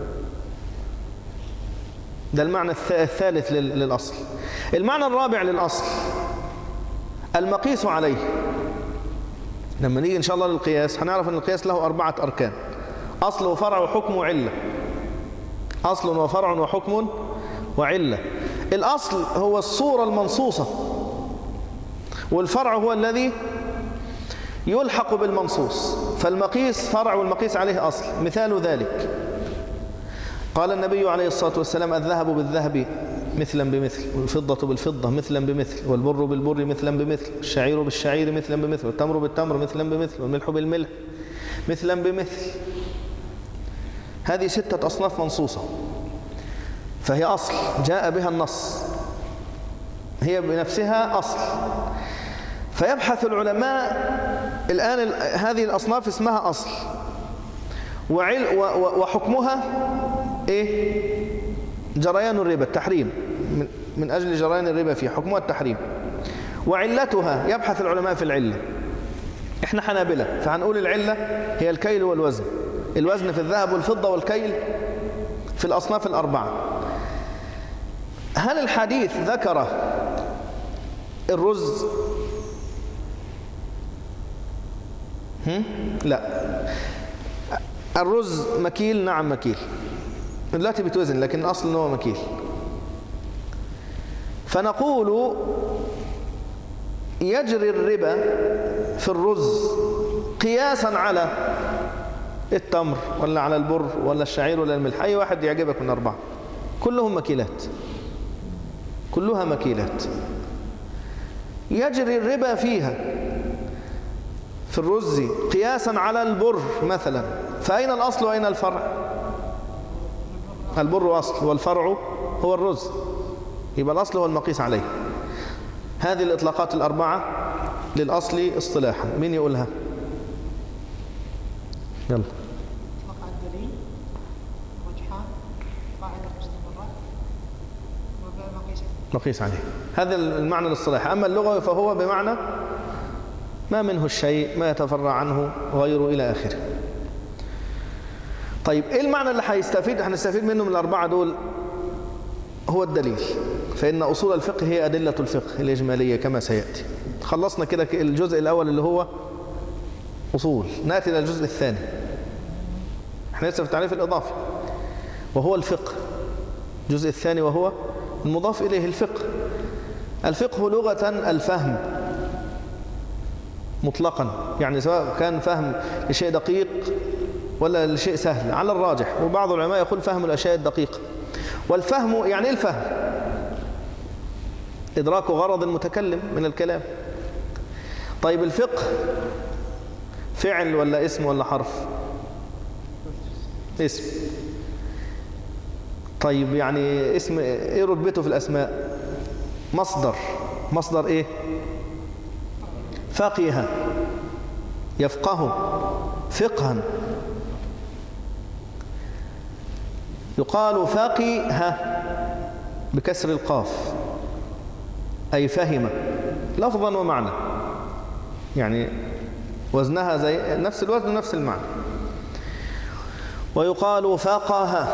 ده المعنى الثالث للأصل. المعنى الرابع للأصل المقيس عليه. لما نيجي إن شاء الله للقياس هنعرف أن القياس له أربعة أركان: أصل وفرع وحكم وعلة. أصل وفرع وحكم وعلة. الأصل هو الصورة المنصوصة، والفرع هو الذي يلحق بالمنصوص. فالمقيس فرع والمقيس عليه أصل. مثال ذلك قال النبي عليه الصلاة والسلام: الذهب بالذهب مثلا بمثل، والفضة بالفضة مثلا بمثل، والبر بالبر مثلا بمثل، الشعير بالشعير مثلا بمثل، والتمر بالتمر مثلا بمثل، والملح بالملح مثلا بمثل. هذه ستة أصناف منصوصة، فهي أصل جاء بها النص، هي بنفسها أصل. فيبحث العلماء الآن هذه الأصناف اسمها أصل، وعل وحكمها إيه؟ جريان الربا، التحريم، من, من أجل جريان الربا فيه حكمها التحريم. وعلتها يبحث العلماء في العلة. إحنا حنابلة فهنقول العلة هي الكيل والوزن. الوزن في الذهب والفضة، والكيل في الأصناف الأربعة. هل الحديث ذكر الرز؟ هم؟ لا. الرز مكيل؟ نعم مكيل، دلوقتي بتوزن، لكن الأصل أنه مكيل. فنقول يجري الربا في الرز قياسا على التمر ولا على البر ولا الشعير ولا الملح، أي واحد يعجبك من أربعة، كلهم مكيلات، كلها مكيلات. يجري الربا فيها في الرز قياسا على البر مثلا، فأين الأصل وأين الفرع؟ البر أصل والفرع هو الرز، يبقى الأصل هو المقيس عليه. هذه الإطلاقات الأربعة للأصل اصطلاحا. مين يقولها؟ يلا. إطلاق الدليل، رجحان، قاعدة مستمرة، ومقيس عليه. مقيس عليه، هذا المعنى الاصطلاحي. أما اللغوي فهو بمعنى ما منه الشيء، ما يتفرع عنه غيره إلى آخره. طيب إيه المعنى اللي هيستفيد هنستفيد منه من الأربعة دول؟ هو الدليل. فإن أصول الفقه هي أدلة الفقه الإجمالية كما سيأتي. خلصنا كده الجزء الأول اللي هو أصول. نأتي إلى الجزء الثاني، احنا لسه في التعريف الإضافي وهو الفقه. الجزء الثاني وهو المضاف إليه الفقه. الفقه لغة الفهم مطلقا، يعني سواء كان فهم لشيء دقيق ولا لشيء سهل على الراجح، وبعض العلماء يقول فهم الأشياء الدقيقة. والفهم يعني إيه الفهم؟ إدراك غرض المتكلم من الكلام. طيب الفقه فعل ولا اسم ولا حرف؟ اسم. طيب يعني اسم ايه رتبته في الأسماء؟ مصدر. مصدر ايه؟ فقيه، يفقه فقها. يقال فقيه بكسر القاف، أي فهم لفظا ومعنى. يعني وزنها زي نفس الوزن ونفس المعنى. ويقال فقه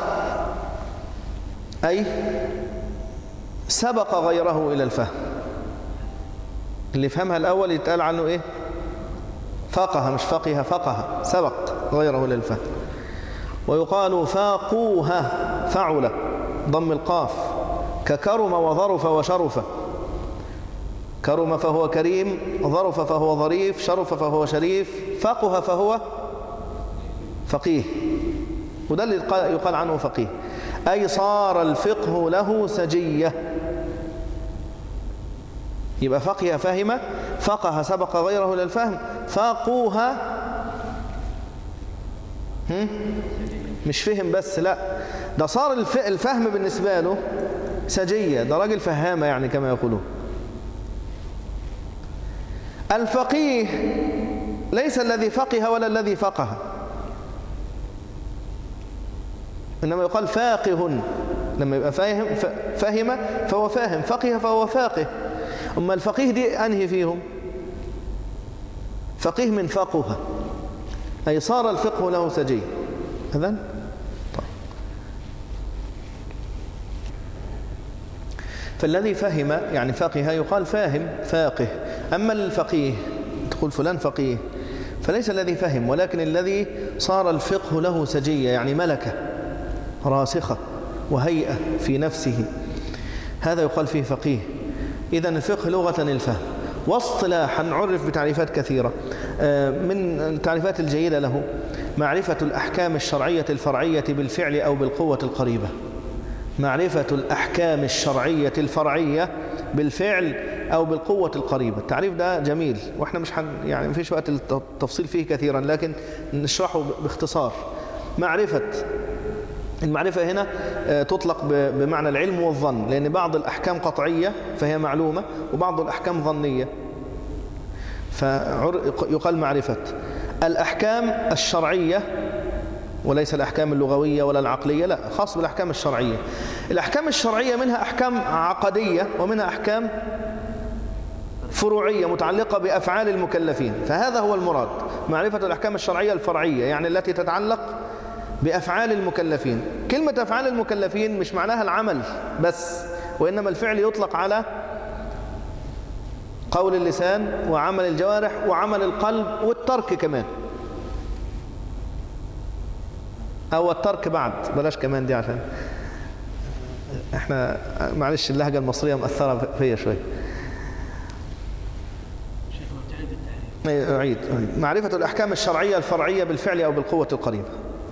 أي سبق غيره إلى الفهم. اللي فهمها الأول يتقال عنه إيه؟ فقه، مش فقه، فقه، سبق غيره إلى الفهم. ويقال فاقوها فعل ضم القاف ككرم وظرف وشرف. كرم فهو كريم، ظرف فهو ظريف، شرف فهو شريف، فقه فهو فقيه. وده اللي يقال عنه فقيه، أي صار الفقه له سجية. يبقى فقه فهم، فقه سبق غيره إلى الفهم، فاقوها مش فهم بس، لا ده صار الفهم بالنسبة له سجية، ده راجل فهامة يعني كما يقولون. الفقيه ليس الذي فقه ولا الذي فقه، إنما يقال فاقه. لما يبقى فاهم فهم فهو فاهم، فقه فهو فاقه. أما الفقيه دي أنهي فيهم؟ فقيه من فقه، أي صار الفقه له سجي. إذن طيب. فالذي فهم يعني فقه يقال فاهم فاقه. أما الفقيه تقول فلان فقيه، فليس الذي فهم ولكن الذي صار الفقه له سجية، يعني ملكة راسخة وهيئة في نفسه، هذا يقال فيه فقيه. إذن الفقه لغة الفهم، واصطلاحا عرف بتعريفات كثيرة. من التعريفات الجيدة له معرفة الأحكام الشرعية الفرعية بالفعل أو بالقوة القريبة. معرفة الأحكام الشرعية الفرعية بالفعل أو بالقوة القريبة. التعريف ده جميل، وإحنا مش حن يعني مفيش وقت التفصيل فيه كثيرا، لكن نشرحه باختصار. معرفة المعرفة هنا تطلق بمعنى العلم والظن، لأن بعض الأحكام قطعية فهي معلومة، وبعض الأحكام ظنية، فيقال معرفة الأحكام الشرعية، وليس الأحكام اللغوية ولا العقلية، لا، خاص بالأحكام الشرعية. الأحكام الشرعية منها أحكام عقدية ومنها أحكام فروعية متعلقة بأفعال المكلفين، فهذا هو المراد، معرفة الأحكام الشرعية الفرعية، يعني التي تتعلق بأفعال المكلفين. كلمة أفعال المكلفين مش معناها العمل بس، وإنما الفعل يطلق على قول اللسان وعمل الجوارح وعمل القلب والترك كمان، أو الترك بعد، بلاش كمان دي عشان احنا معلش اللهجة المصرية مأثرة فيا شوية. أعيد معرفة الأحكام الشرعية الفرعية بالفعل أو بالقوة القريبة.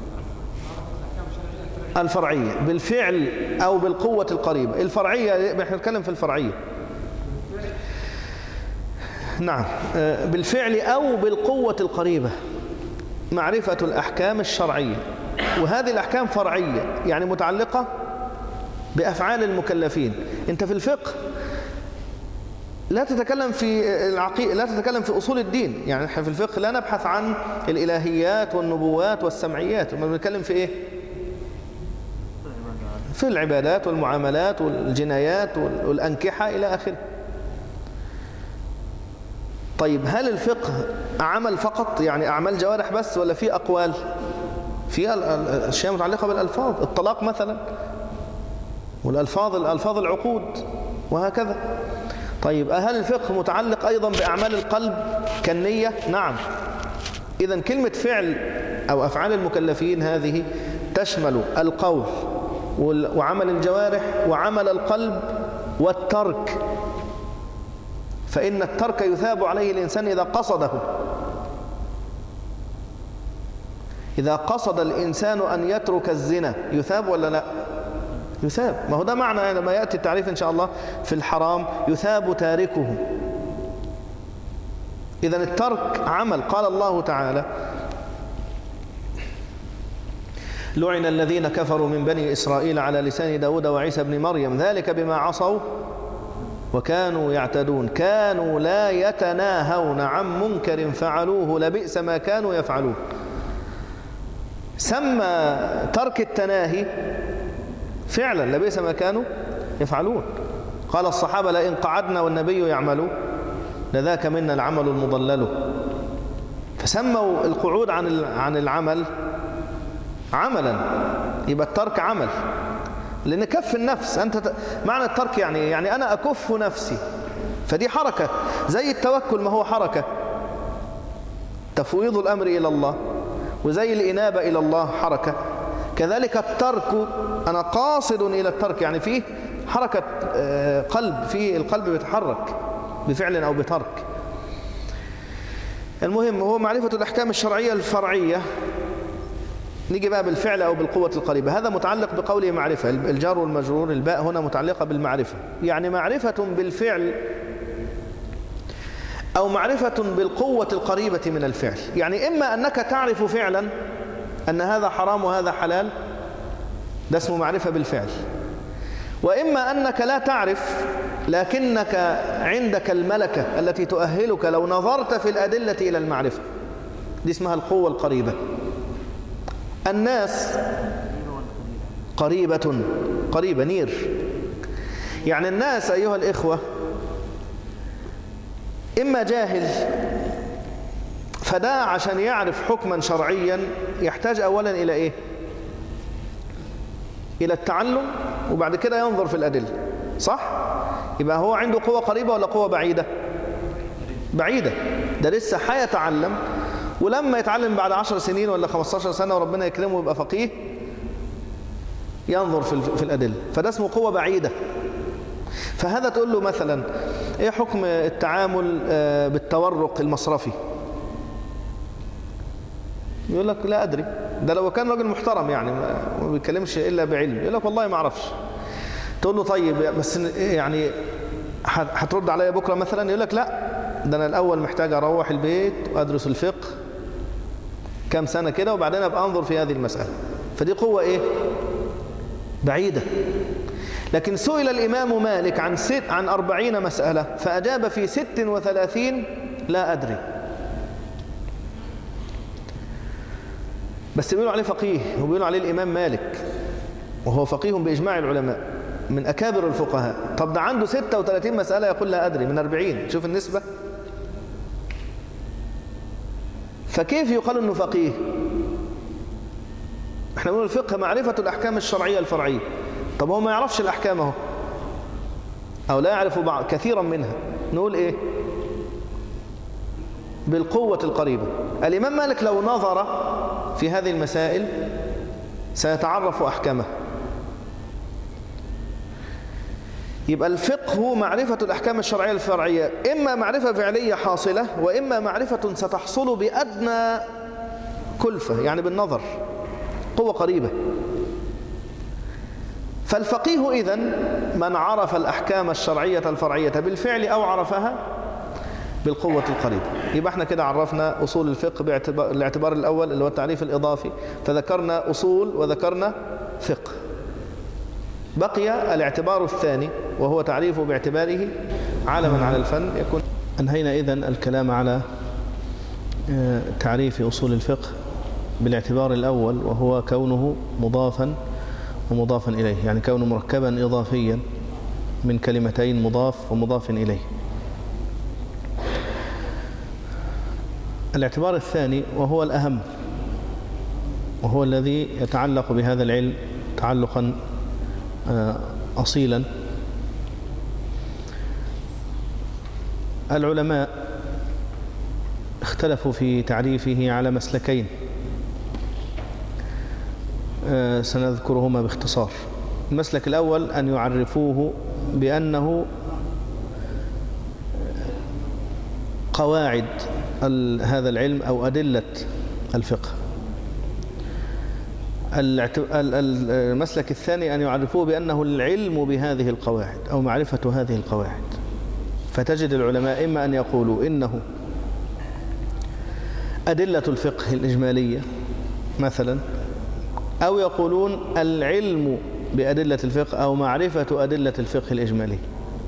الفرعية بالفعل أو بالقوة القريبة. الفرعية احنا نتكلم في الفرعية، نعم، بالفعل أو بالقوة القريبة. معرفة الأحكام الشرعية، وهذه الأحكام فرعية يعني متعلقة بأفعال المكلفين. أنت في الفقه لا تتكلم في العقيدة، لا تتكلم في أصول الدين، يعني احنا في الفقه لا نبحث عن الإلهيات والنبوات والسمعيات، ما بنتكلم في إيه؟ في العبادات والمعاملات والجنايات والأنكحة إلى آخره. طيب هل الفقه عمل فقط، يعني أعمال جوارح بس، ولا في أقوال؟ في أشياء متعلقة بالألفاظ، الطلاق مثلا، والألفاظ الألفاظ العقود وهكذا. طيب هل الفقه متعلق أيضا بأعمال القلب كالنية؟ نعم. إذن كلمة فعل أو أفعال المكلفين هذه تشمل القول وعمل الجوارح وعمل القلب والترك، فإن الترك يثاب عليه الإنسان إذا قصده. إذا قصد الإنسان أن يترك الزنا يثاب ولا لا؟ يثاب. ما هو ده معنى لما يأتي التعريف إن شاء الله في الحرام، يثاب تاركه. إذن الترك عمل. قال الله تعالى: لعن الذين كفروا من بني إسرائيل على لسان داود وعيسى بن مريم ذلك بما عصوا وكانوا يعتدون كانوا لا يتناهون عن منكر فعلوه لبئس ما كانوا يفعلون. سمى ترك التناهي فعلا لبئس ما كانوا يفعلون. قال الصحابة: لئن قعدنا والنبي يعمل لذاك منا العمل المضلل. سموا القعود عن عن العمل عملا، يبقى الترك عمل، لأن كف النفس. أنت ت... معنى الترك يعني يعني أنا أكف نفسي، فدي حركة. زي التوكل ما هو حركة، تفويض الأمر إلى الله، وزي الإنابة إلى الله حركة. كذلك الترك أنا قاصد إلى الترك، يعني فيه حركة قلب، فيه القلب بيتحرك بفعل أو بترك. المهم هو معرفة الأحكام الشرعية الفرعية. نيجي بقى بالفعل أو بالقوة القريبة، هذا متعلق بقوله معرفة، الجار والمجرور، الباء هنا متعلقة بالمعرفة، يعني معرفة بالفعل أو معرفة بالقوة القريبة من الفعل. يعني إما أنك تعرف فعلا أن هذا حرام وهذا حلال، ده اسمه معرفة بالفعل، وإما أنك لا تعرف لكنك عندك الملكة التي تؤهلك لو نظرت في الأدلة إلى المعرفة، دي اسمها القوة القريبة. الناس قريبة، قريبة نير، يعني الناس أيها الإخوة إما جاهل، فده عشان يعرف حكما شرعيا يحتاج أولا إلى إيه؟ إلى التعلم، وبعد كده ينظر في الأدلة، صح؟ يبقى هو عنده قوة قريبة ولا قوة بعيدة؟ بعيدة، ده لسه حيتعلم، ولما يتعلم بعد عشر سنين ولا خمستاشر سنة وربنا يكرمه ويبقى فقيه ينظر في الأدلة، فده اسمه قوة بعيدة. فهذا تقول له مثلا ايه حكم التعامل بالتورق المصرفي؟ يقول لك لا أدري، ده لو كان راجل محترم يعني ما بيتكلمش إلا بعلم، يقول لك والله ما أعرفش. تقول له طيب بس يعني هترد عليا بكرة مثلا؟ يقول لك لا، ده أنا الأول محتاج أروح البيت وأدرس الفقه كام سنة كده وبعدين أبقى أنظر في هذه المسألة. فدي قوة إيه؟ بعيدة. لكن سئل الإمام مالك عن ست عن أربعين مسألة فأجاب في ست وثلاثين لا أدري، بس بيقولوا عليه فقيه وبيقولوا عليه الإمام مالك، وهو فقيه بإجماع العلماء من أكابر الفقهاء. طب ده عنده ستة وثلاثين مسألة يقول لا أدري من أربعين، شوف النسبة. فكيف يقال أنه فقيه؟ احنا بنقول الفقه معرفة الأحكام الشرعية الفرعية. طب هو ما يعرفش الأحكام اهو، أو لا يعرف بعض كثيرا منها، نقول إيه؟ بالقوة القريبة. الإمام مالك لو نظر في هذه المسائل سيتعرف أحكامه. يبقى الفقه معرفة الأحكام الشرعية الفرعية، إما معرفة فعلية حاصلة، وإما معرفة ستحصل بأدنى كلفة، يعني بالنظر، قوة قريبة. فالفقيه إذن من عرف الأحكام الشرعية الفرعية بالفعل أو عرفها بالقوة القريبة. يبقى احنا كده عرفنا أصول الفقه باعتبار الاعتبار الأول اللي هو التعريف الإضافي، فذكرنا أصول وذكرنا فقه. بقي الاعتبار الثاني وهو تعريفه باعتباره علما على الفن. يكون أنهينا إذن الكلام على تعريف أصول الفقه بالاعتبار الأول، وهو كونه مضافا ومضافا إليه، يعني كونه مركبا إضافيا من كلمتين مضاف ومضاف إليه. الاعتبار الثاني وهو الأهم، وهو الذي يتعلق بهذا العلم تعلقا أصيلا. العلماء اختلفوا في تعريفه على مسلكين سنذكرهما باختصار. المسلك الأول أن يعرفوه بأنه قواعد هذا العلم أو أدلة الفقه. المسلك الثاني أن يعرفوه بأنه العلم بهذه القواعد أو معرفة هذه القواعد. فتجد العلماء إما أن يقولوا إنه أدلة الفقه الإجمالية مثلا، أو يقولون العلم بأدلة الفقه أو معرفة أدلة الفقه الإجمالي.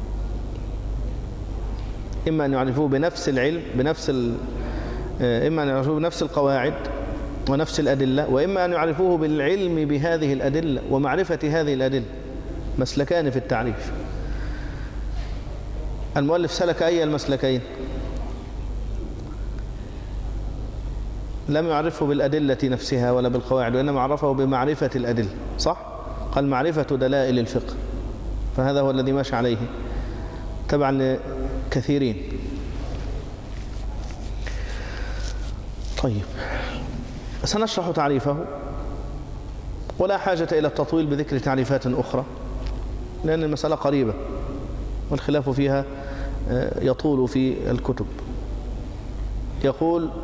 إما أن يعرفوه بنفس العلم بنفس ال... إما أن يعرفوه بنفس القواعد ونفس الأدلة، وإما أن يعرفوه بالعلم بهذه الأدلة ومعرفة هذه الأدلة. مسلكان في التعريف. المؤلف سلك أي المسلكين؟ لم يعرفه بالأدلة نفسها ولا بالقواعد، وإنما عرفه بمعرفة الأدلة، صح؟ قال معرفة دلائل الفقه، فهذا هو الذي ماشي عليه تبعا لكثيرين. طيب، سنشرح تعريفه ولا حاجة إلى التطويل بذكر تعريفات أخرى، لأن المسألة قريبة والخلاف فيها يطول في الكتب. يقول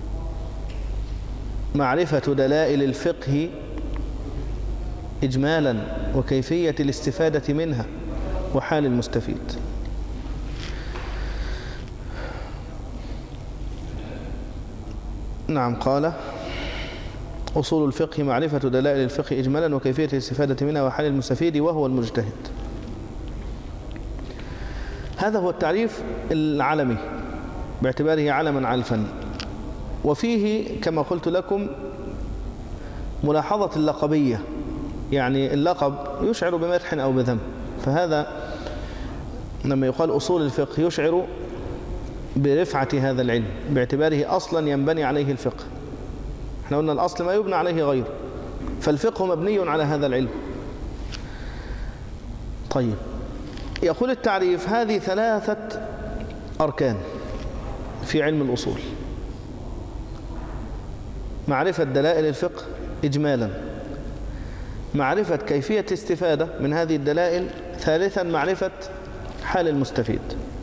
معرفة دلائل الفقه إجمالا وكيفية الاستفادة منها وحال المستفيد. نعم، قال أصول الفقه معرفة دلائل الفقه إجمالا وكيفية الاستفادة منها وحال المستفيد وهو المجتهد. هذا هو التعريف العلمي باعتباره علما على الفن، وفيه كما قلت لكم ملاحظة اللقبية، يعني اللقب يشعر بمدح أو بذم، فهذا لما يقال أصول الفقه يشعر برفعة هذا العلم باعتباره أصلا ينبني عليه الفقه. احنا قلنا الأصل ما يبنى عليه غيره، فالفقه مبني على هذا العلم. طيب، يقول التعريف هذه ثلاثة أركان في علم الأصول: معرفة دلائل الفقه إجمالا، معرفة كيفية الاستفادة من هذه الدلائل، ثالثا معرفة حال المستفيد.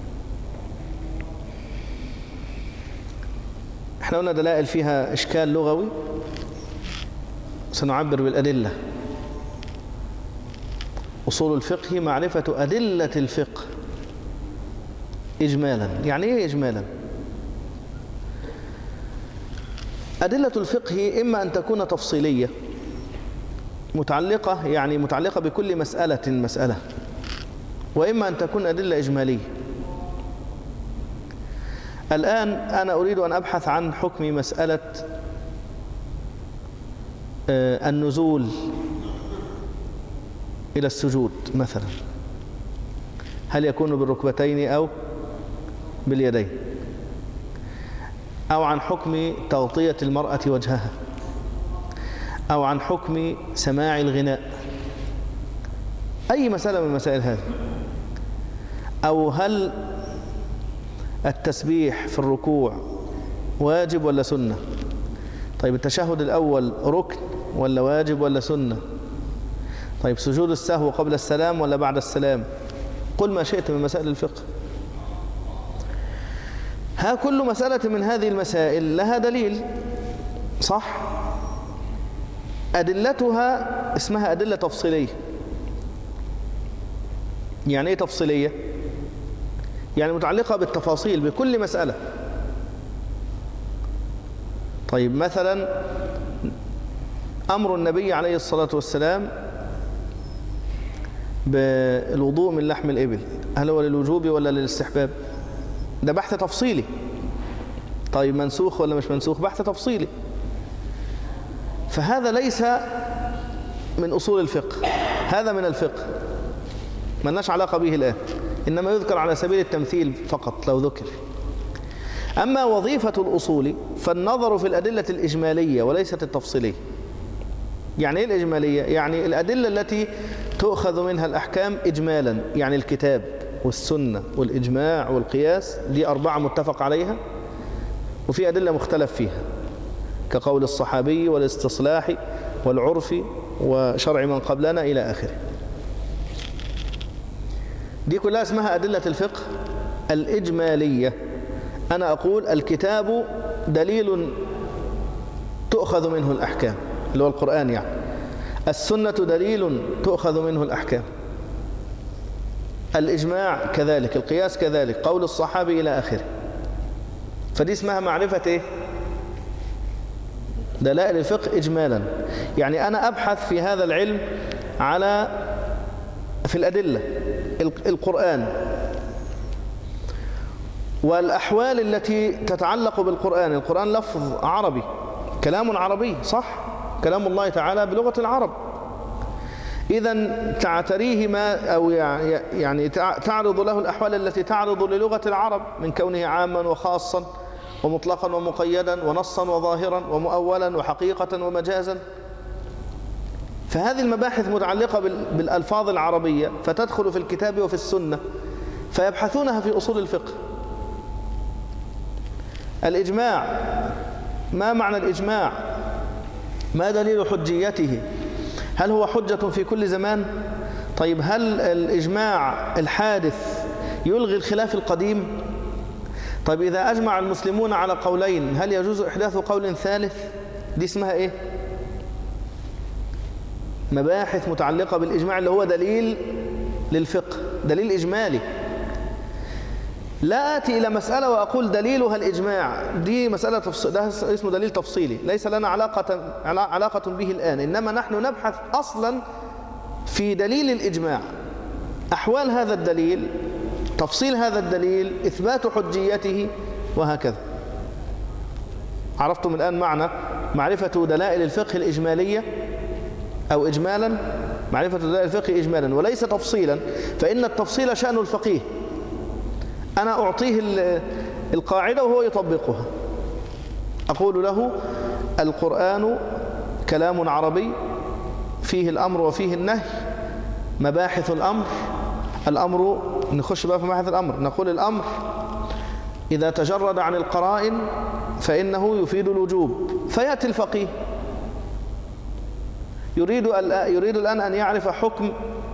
احنا قلنا دلائل فيها إشكال لغوي، سنعبر بالأدلة. أصول الفقه معرفة أدلة الفقه إجمالا. يعني إيه إجمالا؟ أدلة الفقه إما أن تكون تفصيلية متعلقة، يعني متعلقة بكل مسألة مسألة، وإما أن تكون أدلة إجمالية. الآن أنا أريد أن أبحث عن حكم مسألة النزول إلى السجود مثلا، هل يكون بالركبتين أو باليدين، أو عن حكم تغطية المرأة وجهها، أو عن حكم سماع الغناء، أي مسألة من مسائل هذه، أو هل التسبيح في الركوع واجب ولا سنة؟ طيب، التشهد الأول ركن ولا واجب ولا سنة؟ طيب، سجود السهو قبل السلام ولا بعد السلام؟ قل ما شئت من مسائل الفقه. ها كل مسألة من هذه المسائل لها دليل، صح؟ أدلتها اسمها أدلة تفصيلية. يعني إيه تفصيلية؟ يعني متعلقة بالتفاصيل بكل مسألة. طيب، مثلا أمر النبي عليه الصلاة والسلام بالوضوء من لحم الإبل، هل هو للوجوب ولا للاستحباب؟ ده بحث تفصيلي. طيب، منسوخ ولا مش منسوخ؟ بحث تفصيلي. فهذا ليس من أصول الفقه، هذا من الفقه، ما لناش علاقة به الآن، إنما يذكر على سبيل التمثيل فقط لو ذكر. أما وظيفة الأصول فالنظر في الأدلة الإجمالية وليست التفصيلية. يعني إيه الإجمالية؟ يعني الأدلة التي تؤخذ منها الأحكام إجمالا، يعني الكتاب والسنة والإجماع والقياس، دي أربعة متفق عليها، وفي أدلة مختلف فيها كقول الصحابي والاستصلاح والعرف وشرع من قبلنا إلى آخره. دي كلها اسمها أدلة الفقه الإجمالية. أنا أقول الكتاب دليل تؤخذ منه الأحكام، اللي هو القرآن يعني. السنة دليل تؤخذ منه الأحكام. الإجماع كذلك، القياس كذلك، قول الصحابي إلى آخره. فدي اسمها معرفة إيه؟ دلائل الفقه إجمالا. يعني أنا أبحث في هذا العلم على في الأدلة، القرآن والأحوال التي تتعلق بالقرآن. القرآن لفظ عربي، كلام عربي، صح؟ كلام الله تعالى بلغة العرب. إذن تعتريه ما أو يعني تعرض له الأحوال التي تعرض للغة العرب من كونه عاما وخاصا ومطلقا ومقيدا ونصا وظاهرا ومؤولا وحقيقة ومجازا. فهذه المباحث متعلقة بالألفاظ العربية، فتدخل في الكتاب وفي السنة، فيبحثونها في أصول الفقه. الإجماع، ما معنى الإجماع؟ ما دليل حجيته؟ هل هو حجة في كل زمان؟ طيب هل الإجماع الحادث يلغي الخلاف القديم؟ طيب إذا أجمع المسلمون على قولين هل يجوز إحداث قول ثالث؟ دي اسمها إيه؟ مباحث متعلقة بالإجماع اللي هو دليل للفقه، دليل إجمالي. لا آتي إلى مسألة وأقول دليلها الإجماع، دي مسألة تفصيل، ده اسمه دليل تفصيلي ليس لنا علاقة علاقة به الآن، إنما نحن نبحث أصلا في دليل الإجماع، أحوال هذا الدليل، تفصيل هذا الدليل، إثبات حجيته، وهكذا. عرفتم الآن معنى معرفة دلائل الفقه الإجمالية أو إجمالا؟ معرفة دلائل الفقه إجمالا وليس تفصيلا، فإن التفصيل شأن الفقيه، أنا أعطيه القاعدة وهو يطبقها. أقول له القرآن كلام عربي فيه الأمر وفيه النهي، مباحث الأمر، الأمر نخش بقى في مباحث الأمر، نقول الأمر إذا تجرد عن القرائن فإنه يفيد الوجوب، فيأتي الفقيه يريد يريد الآن أن يعرف حكم